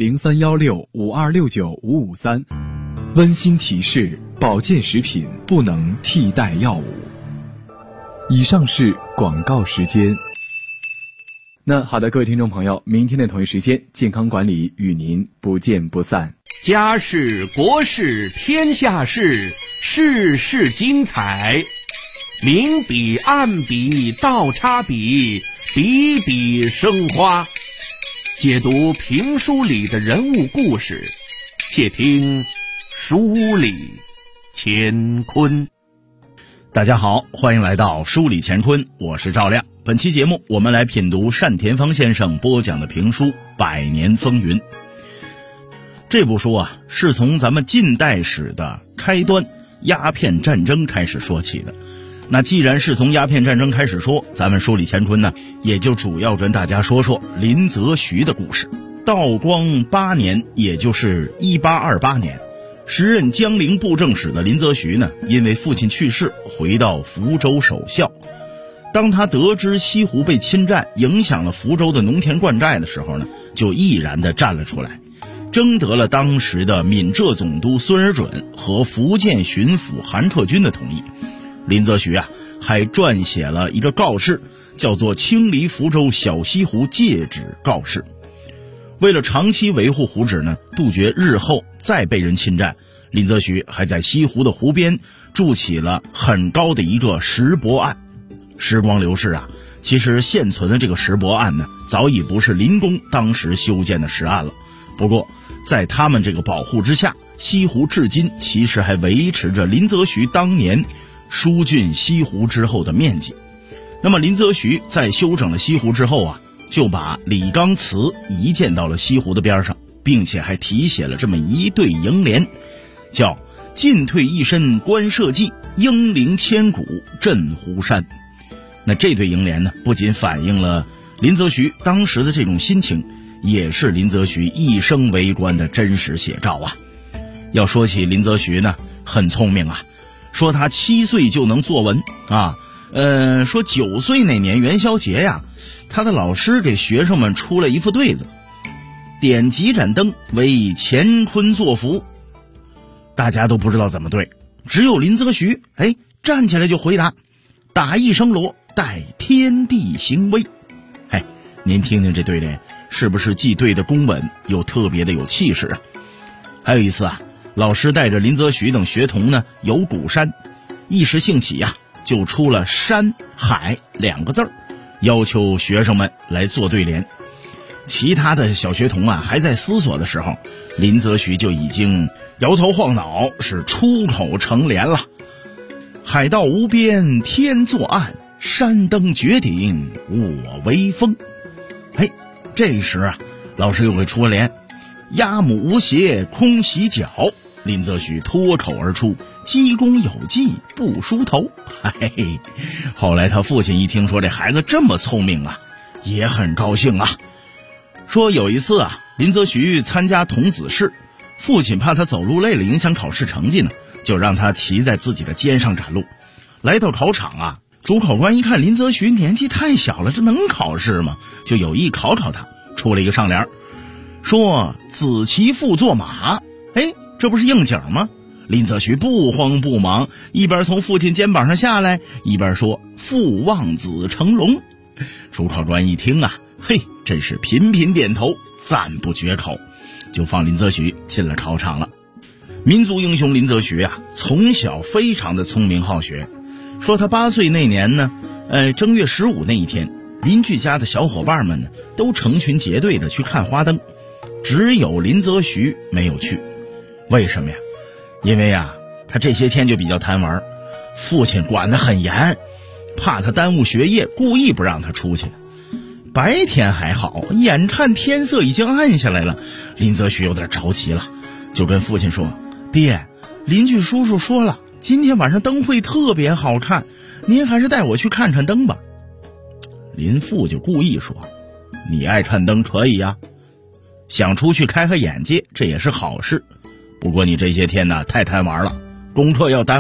[SPEAKER 3] 031652695553。温馨提示：保健食品不能替代药物。以上是广告时间。那好的，各位听众朋友，明天的同一时间，健康管理与您不见不散。
[SPEAKER 1] 家事国事天下事，事事精彩，明笔暗笔倒插笔，笔笔生花。解读评书里的人物故事，且听书里乾坤。
[SPEAKER 8] 大家好，欢迎来到书里乾坤，我是赵亮。本期节目我们来品读单田芳先生播讲的评书《百年风云》。这部书啊，是从咱们近代史的开端鸦片战争开始说起的。那既然是从鸦片战争开始说，咱们书里乾坤呢，也就主要跟大家说说林则徐的故事。道光8年，也就是1828年，时任江陵布政使的林则徐呢，因为父亲去世，回到福州守孝。当他得知西湖被侵占，影响了福州的农田灌寨的时候呢，就毅然地站了出来，征得了当时的闽浙总督孙尔准和福建巡抚韩克军的同意。林则徐啊，还撰写了一个告示，叫做《清理福州小西湖戒旨告示》。为了长期维护湖址呢，杜绝日后再被人侵占，林则徐还在西湖的湖边筑起了很高的一个石泊岸。时光流逝啊，其实现存的这个石泊岸呢，早已不是林公当时修建的石岸了。不过在他们这个保护之下，西湖至今其实还维持着林则徐当年疏浚西湖之后的面积。那么林则徐在修整了西湖之后啊，就把李纲祠移建到了西湖的边上，并且还题写了这么一对楹联，叫进退一身观社稷，英灵千古镇湖山。那这对楹联呢，不仅反映了林则徐当时的这种心情，也是林则徐一生为官的真实写照啊。要说起林则徐呢，很聪明啊，说他7岁就能作文啊，说9岁那年元宵节呀，他的老师给学生们出了一副对子，点几盏灯为乾坤作福。大家都不知道怎么对，只有林则徐站起来就回答，打一声锣，待天地行威。您听听这对联，是不是既对的公稳，又特别的有气势啊？还有一次啊，老师带着林则徐等学童呢游鼓山，一时兴起呀，就出了山海2个字，要求学生们来做对联。其他的小学童啊还在思索的时候，林则徐就已经摇头晃脑，是出口成联了。海道无边天作岸，山登绝顶我威风。这时啊，老师又给出了联，鸭母无鞋空洗脚。林则徐脱口而出，鸡公有技不梳头。后来他父亲一听说这孩子这么聪明啊，也很高兴啊。说有一次啊，林则徐参加童子试，父亲怕他走路累了影响考试成绩呢，就让他骑在自己的肩上赶路。来到考场啊，主考官一看林则徐年纪太小了，这能考试吗？就有意考他，出了一个上联，说子骑父坐马。这不是应景吗？林则徐不慌不忙，一边从父亲肩膀上下来，一边说父望子成龙。主考官一听啊，真是频频点头，赞不绝口，就放林则徐进了考场了。民族英雄林则徐啊，从小非常的聪明好学。说他8岁那年呢，正月15那一天，邻居家的小伙伴们呢，都成群结队的去看花灯，只有林则徐没有去。为什么呀？因为啊，他这些天就比较贪玩，父亲管得很严，怕他耽误学业，故意不让他出去。白天还好，眼看天色已经暗下来了，林则徐有点着急了，就跟父亲说，爹，邻居叔叔说了，今天晚上灯会特别好看，您还是带我去看看灯吧。林父就故意说，你爱看灯可以呀，想出去开开眼界，这也是好事。不过你这些天呢，太贪玩了，功课要耽误了，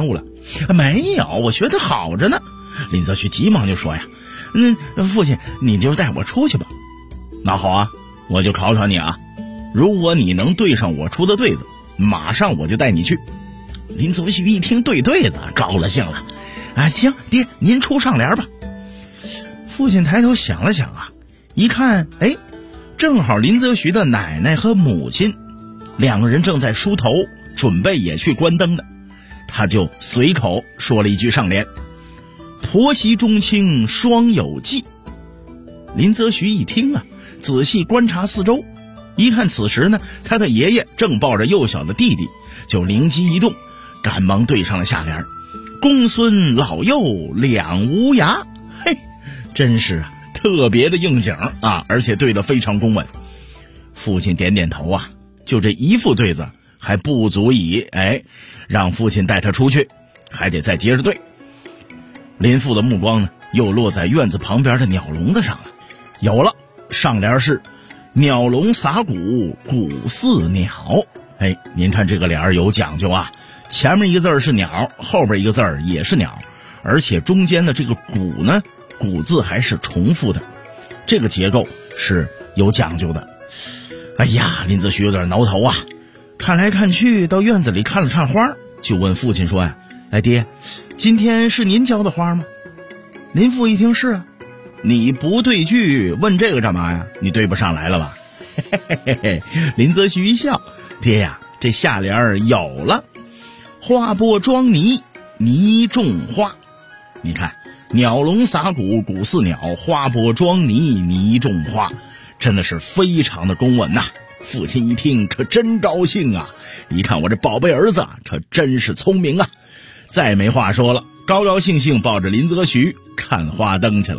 [SPEAKER 8] 没有，我学得好着呢。林则徐急忙就说呀，父亲你就带我出去吧。那好啊，我就考考你啊，如果你能对上我出的对子，马上我就带你去。林则徐一听对子，高了兴了啊，行，爹您出上联吧。父亲抬头想了想啊，一看，正好林则徐的奶奶和母亲两个人正在梳头，准备也去关灯呢。他就随口说了一句上联：婆媳中亲双有忌。林则徐一听啊，仔细观察四周，一看此时呢，他的爷爷正抱着幼小的弟弟，就灵机一动，赶忙对上了下联：公孙老幼两无涯。嘿，真是啊，特别的应景啊，而且对得非常公稳。父亲点点头啊，就这一副对子还不足以让父亲带他出去，还得再接着对。林父的目光呢，又落在院子旁边的鸟笼子上了。有了，上联是鸟笼撒谷，谷似鸟。您看这个联儿有讲究啊，前面一个字是鸟，后边一个字也是鸟，而且中间的这个谷呢，谷字还是重复的，这个结构是有讲究的。哎呀，林则徐有点挠头啊，看来看去到院子里看了看花，就问父亲说呀，爹，今天是您浇的花吗？林父一听是啊。你不对句问这个干嘛呀？你对不上来了吧？林则徐一笑，爹呀，这下联有了，花播装泥，泥种花。你看，鸟笼撒谷，谷似鸟，花播装泥，泥种花，真的是非常的公稳呐。父亲一听可真高兴啊，一看我这宝贝儿子可真是聪明啊，再没话说了，高高兴兴抱着林则徐看花灯去了。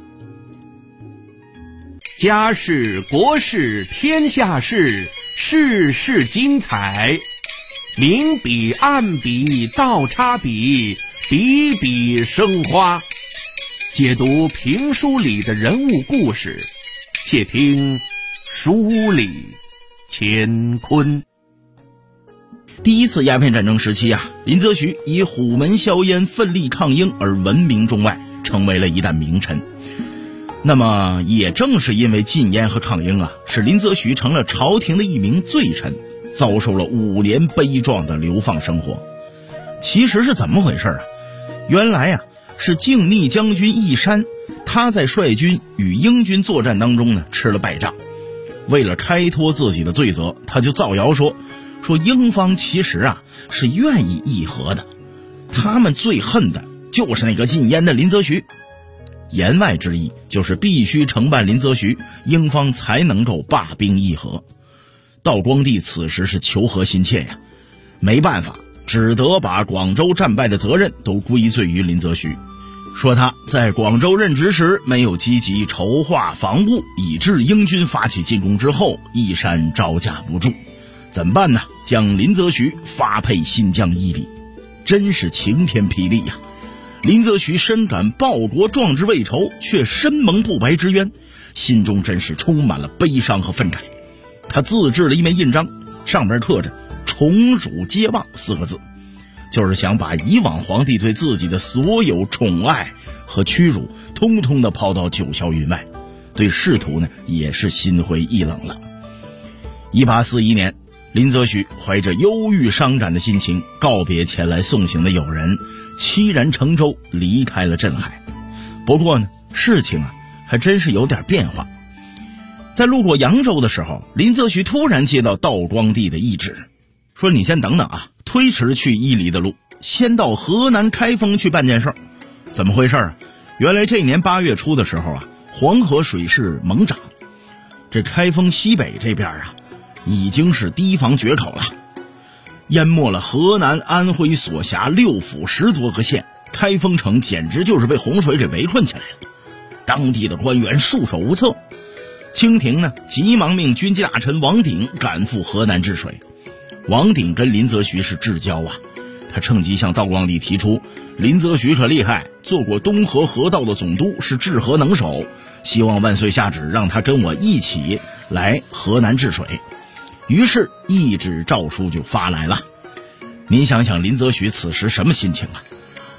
[SPEAKER 1] 家事国事天下事，事事精彩，明笔暗笔倒插笔，笔笔生花。解读评书里的人物故事，且听书里乾坤。
[SPEAKER 8] 第一次鸦片战争时期啊，林则徐以虎门销烟奋力抗英而闻名中外，成为了一代名臣。那么也正是因为禁烟和抗英啊，使林则徐成了朝廷的一名罪臣，遭受了5年悲壮的流放生活。其实是怎么回事啊？原来啊，是靖逆将军义山，他在率军与英军作战当中呢吃了败仗，为了开脱自己的罪责，他就造谣说英方其实啊是愿意议和的，他们最恨的就是那个禁烟的林则徐。言外之意就是必须承办林则徐，英方才能够罢兵议和。道光帝此时是求和心切呀，没办法，只得把广州战败的责任都归罪于林则徐，说他在广州任职时没有积极筹划防务，以致英军发起进攻之后，义山招架不住。怎么办呢？将林则徐发配新疆伊犁，真是晴天霹雳呀！林则徐深感报国壮志未酬，却身蒙不白之冤，心中真是充满了悲伤和愤慨。他自制了一枚印章，上面刻着宠辱皆忘4个字，就是想把以往皇帝对自己的所有宠爱和屈辱通通的抛到九霄云外，对仕途呢也是心灰意冷了。1841年，林则徐怀着忧郁伤感的心情告别前来送行的友人，凄然乘舟离开了镇海。不过呢，事情啊还真是有点变化。在路过扬州的时候，林则徐突然接到道光帝的懿旨，说你先等等啊，推迟去伊犁的路，先到河南开封去办件事。怎么回事啊？原来这年8月初的时候啊，黄河水势猛涨，这开封西北这边啊已经是堤防决口了，淹没了河南、安徽所辖6府10多个县，开封城简直就是被洪水给围困起来了。当地的官员束手无策，清廷呢急忙命军机大臣王鼎赶赴河南治水。王鼎跟林则徐是至交啊，他趁机向道光帝提出，林则徐可厉害，做过东河河道的总督，是治河能手，希望万岁下旨让他跟我一起来河南治水。于是懿旨诏书就发来了。您想想林则徐此时什么心情啊？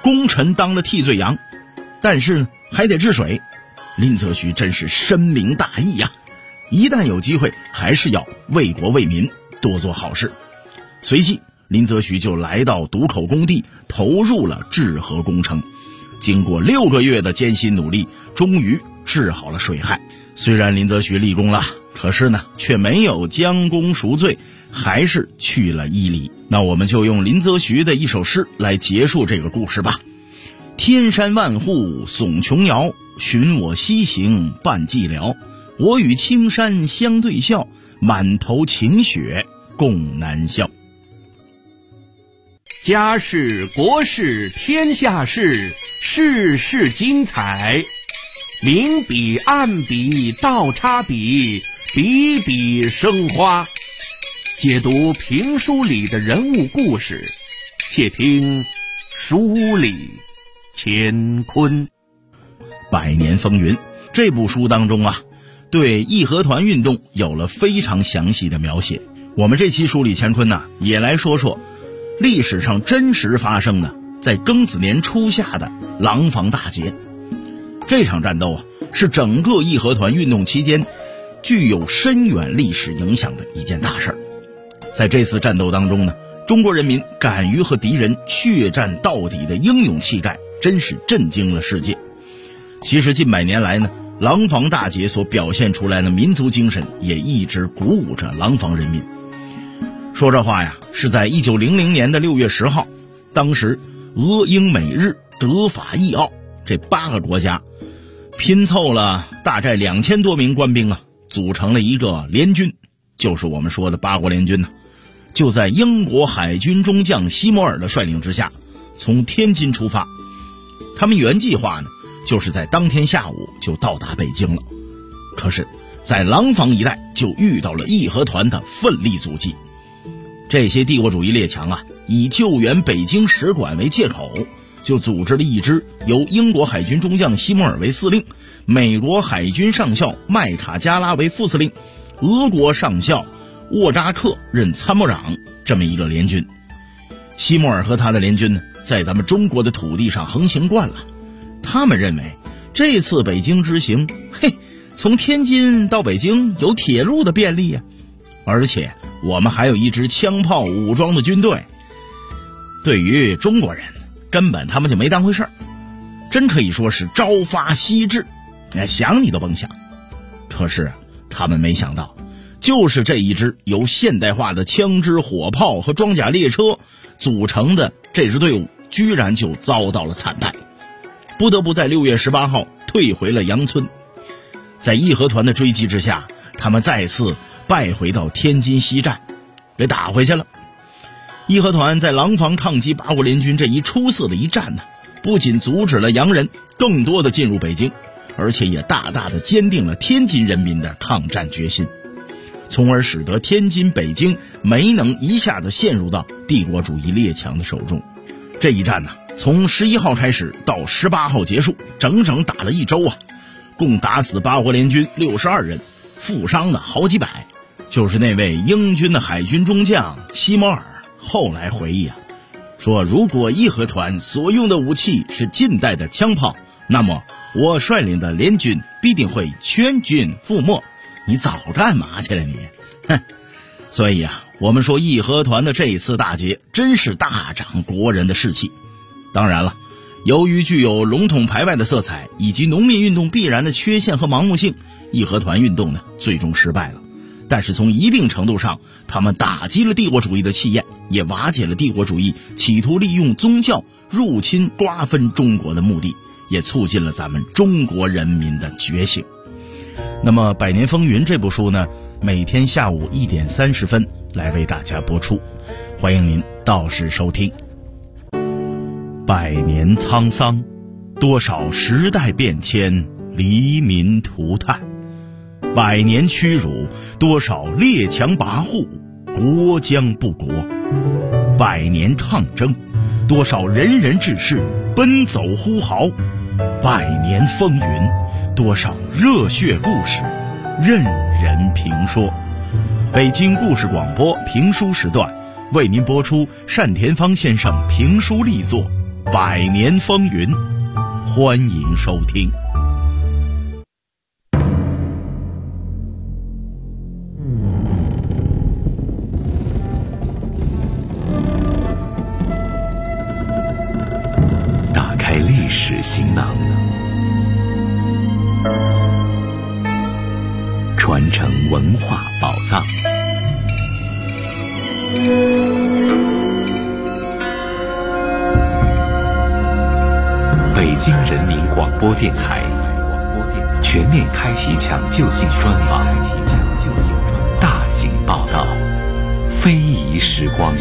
[SPEAKER 8] 功臣当了替罪羊，但是呢还得治水。林则徐真是深明大义呀，一旦有机会还是要为国为民，多做好事。随即林则徐就来到渡口工地，投入了治河工程。经过6个月的艰辛努力，终于治好了水害。虽然林则徐立功了，可是呢却没有将功赎罪，还是去了伊犁。那我们就用林则徐的一首诗来结束这个故事吧。天山万户耸琼瑶，寻我西行伴寂寥。我与青山相对笑，满头晴雪共南宵。
[SPEAKER 1] 家事国事天下事，事事精彩。明笔暗笔倒插笔，笔笔生花。解读评书里的人物故事，且听书里乾坤。
[SPEAKER 8] 百年风云这部书当中啊，对义和团运动有了非常详细的描写。我们这期书里乾坤呢，也来说说历史上真实发生的在庚子年初夏的廊坊大捷。这场战斗啊，是整个义和团运动期间具有深远历史影响的一件大事儿。在这次战斗当中呢，中国人民敢于和敌人血战到底的英勇气概，真是震惊了世界。其实近100年来呢，廊坊大捷所表现出来的民族精神也一直鼓舞着廊坊人民。说这话呀，是在1900年的6月10号，当时俄英美日德法意奥这8个国家拼凑了大概2000多名官兵啊，组成了一个联军，就是我们说的8国联军呢。就在英国海军中将西摩尔的率领之下，从天津出发。他们原计划呢，就是在当天下午就到达北京了。可是在廊坊一带就遇到了义和团的奋力阻击。这些帝国主义列强啊，以救援北京使馆为借口，就组织了一支由英国海军中将西摩尔为司令，美国海军上校麦卡加拉为副司令，俄国上校沃扎克任参谋长，这么一个联军。西摩尔和他的联军呢，在咱们中国的土地上横行惯了，他们认为这次北京之行，从天津到北京有铁路的便利啊，而且我们还有一支枪炮武装的军队。对于中国人，根本他们就没当回事儿，真可以说是朝发夕至，想你都甭想。可是他们没想到，就是这一支由现代化的枪支火炮和装甲列车组成的这支队伍，居然就遭到了惨败，不得不在6月18号退回了杨村。在义和团的追击之下，他们再次败回到天津西站，给打回去了。义和团在廊坊抗击8国联军这一出色的一战呢，不仅阻止了洋人更多的进入北京，而且也大大的坚定了天津人民的抗战决心，从而使得天津、北京没能一下子陷入到帝国主义列强的手中。这一战呢，从11号开始到18号结束，整整打了1周啊，共打死8国联军62人，负伤的好几百。就是那位英军的海军中将西摩尔后来回忆啊，说如果义和团所用的武器是近代的枪炮，那么我率领的联军必定会全军覆没。你早干嘛去了你？所以啊，我们说义和团的这一次大捷真是大长国人的士气。当然了，由于具有笼统排外的色彩以及农民运动必然的缺陷和盲目性，义和团运动呢最终失败了。但是从一定程度上，他们打击了帝国主义的气焰，也瓦解了帝国主义企图利用宗教入侵瓜分中国的目的，也促进了咱们中国人民的觉醒。那么《百年风云》这部书呢，每天下午1点30分来为大家播出，欢迎您到时收听。100年沧桑，多少时代变迁，黎民涂炭；100年屈辱，多少列强跋扈，国将不国；100年抗争，多少仁人志士奔走呼号；100年风云，多少热血故事任人评说。北京故事广播评书时段为您播出单田芳先生评书力作《 百年风云，欢迎收听。
[SPEAKER 3] 打开历史行囊，传承文化宝藏。北京人民广播电台全面开启抢救性专访，大型报道，非遗时光。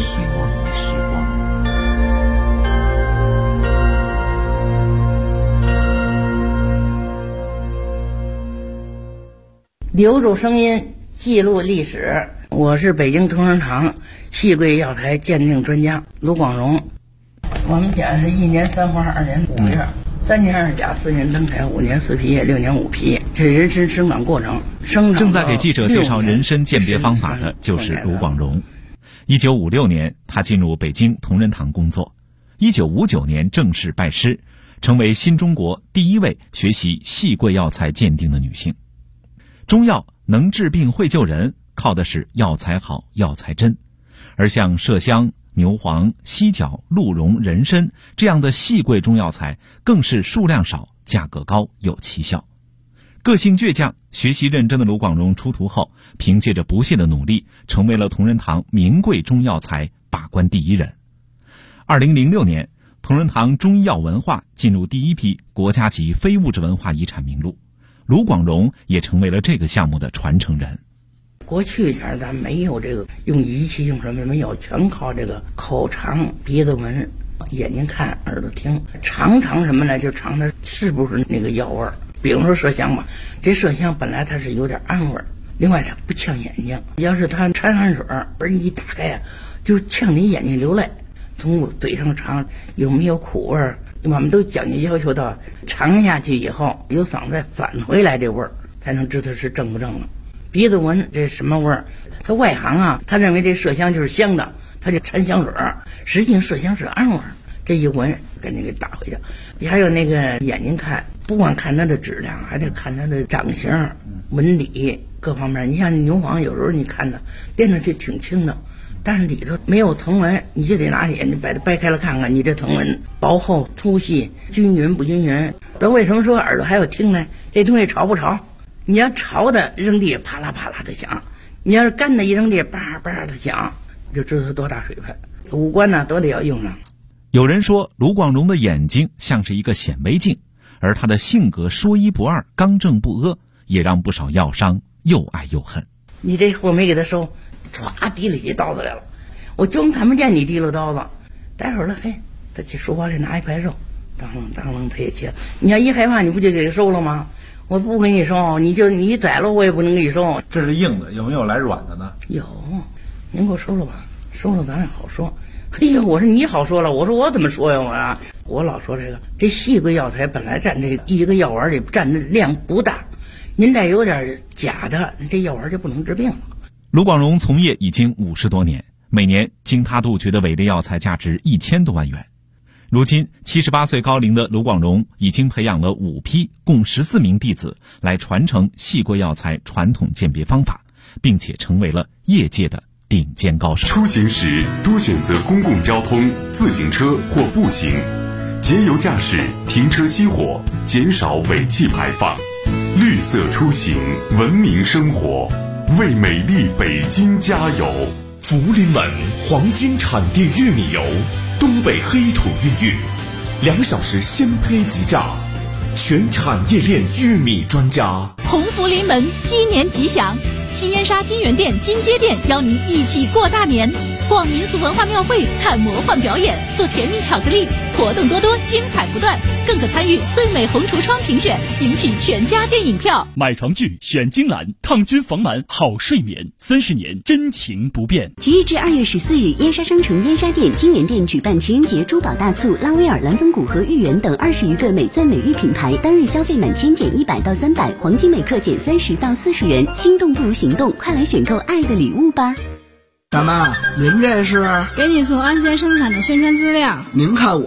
[SPEAKER 9] 留住声音，记录历史。我是北京同仁堂细桂药材鉴定专家卢广荣。我们家是1年3花2年5月，3年2甲4年灯彩5年4皮叶6年5皮，这人参生长过程。
[SPEAKER 8] 正在给记者介绍人参鉴别方法的就是卢广荣。1956年，他进入北京同仁堂工作。1959年正式拜师，成为新中国第一位学习细桂药材鉴定的女性。中药能治病会救人，靠的是药材好、药材真。而像麝香、牛黄、犀角、鹿茸、人参这样的细桂中药材，更是数量少、价格高、有奇效。个性倔强、学习认真的卢广荣出徒后，凭借着不懈的努力，成为了同仁堂名贵中药材把关第一人。2006年，同仁堂中医药文化进入第一批国家级非物质文化遗产名录，卢广荣也成为了这个项目的传承人。
[SPEAKER 9] 过去前咱没有这个用仪器用什么没有，全靠这个口尝、鼻子闻、眼睛看、耳朵听。尝什么呢？就尝它是不是那个药味儿。比如说麝香吧，这麝香本来它是有点氨味儿，另外它不呛眼睛。要是它掺汗水，而你一打开啊，就呛你眼睛流泪。从嘴上尝有没有苦味儿，我们都讲究要求到尝下去以后，由嗓子返回来这味儿，才能知道是正不正了。鼻子闻这什么味儿？他外行啊，他认为这麝香就是香的，他就掺香水儿，实际上麝香是氨味儿。这一闻，赶紧给打回去。还有那个眼睛看，不光看它的质量，还得看它的长形、纹理各方面。你像牛黄，有时候你看它掂着就挺轻的，但是里头没有藤纹，你就得拿眼睛把它掰开了看看，你这藤纹薄厚、粗细、均匀不均匀。那为什么说耳朵还有听呢？这东西潮不潮？你要潮的扔地啪啦啪啦的响，你要是干的一扔地叭叭的响，就知道它多大水分。五官呢都得要用上。
[SPEAKER 8] 有人说卢广荣的眼睛像是一个显微镜，而他的性格说一不二、刚正不阿，也让不少药商又爱又恨。
[SPEAKER 9] 你这货没给他收，唰提了起刀子来了，我就看不见你提溜刀子。待会儿了，嘿，他去书包里拿一块肉，当啷他也切。你要一害怕，你不就给他收了吗？我不给你收，你宰了我也不能给你收。
[SPEAKER 10] 这是硬的，有没有来软的呢？
[SPEAKER 9] 有，您给我收了吧，收了咱也好说。哎呀，我说你好说了，我说我怎么说呀？我老说这细桂药材本来占这一个药丸里占的量不大，您再有点假的，这药丸就不能治病了。
[SPEAKER 8] 卢广荣从业已经50多年，每年经他杜绝的伪劣药材价值1000多万元。如今78岁高龄的卢广荣已经培养了5批共14名弟子来传承细桂药材传统鉴别方法，并且成为了业界的顶尖高手。
[SPEAKER 2] 出行时多选择公共交通、自行车或步行，节油驾驶，停车熄火，减少尾气排放。绿色出行，文明生活，为美丽北京加油！
[SPEAKER 11] 福临门黄金产地玉米油，东北黑土孕育，2小时鲜胚即榨，全产业链玉米专家。
[SPEAKER 12] 鸿福临门，鸡年吉祥！西燕沙金源店、金街店邀您一起过大年，逛民俗文化庙会，看魔幻表演，做甜蜜巧克力，活动多多，精彩不断，更可参与最美红橱窗评选，赢取全家电影票。
[SPEAKER 13] 买床具选金兰，抗菌防螨好睡眠，30年真情不变。
[SPEAKER 14] 即日至2月14日，燕沙商城燕沙店、金源店举办情人节珠宝大促，拉威尔、蓝风谷和豫园等20余个美钻美玉品牌，当日消费满千减100到300，黄金每克减30到40元。心动不如行动，快来选购爱的礼物吧！
[SPEAKER 15] 大妈，您这是？
[SPEAKER 16] 给你送安先生产的宣传资料。
[SPEAKER 15] 您看我这儿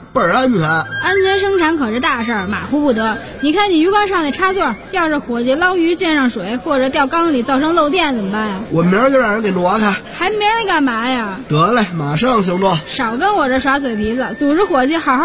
[SPEAKER 15] 倍儿安全。
[SPEAKER 16] 安全生产可是大事儿，马虎不得。你看你鱼缸上的插座，要是伙计捞鱼溅上水，或者掉缸里造成漏电怎么办呀？
[SPEAKER 15] 我明儿就让人给挪开。
[SPEAKER 16] 还明儿干嘛呀？
[SPEAKER 15] 得嘞，马上行动。
[SPEAKER 16] 少跟我这耍嘴皮子，组织伙计好好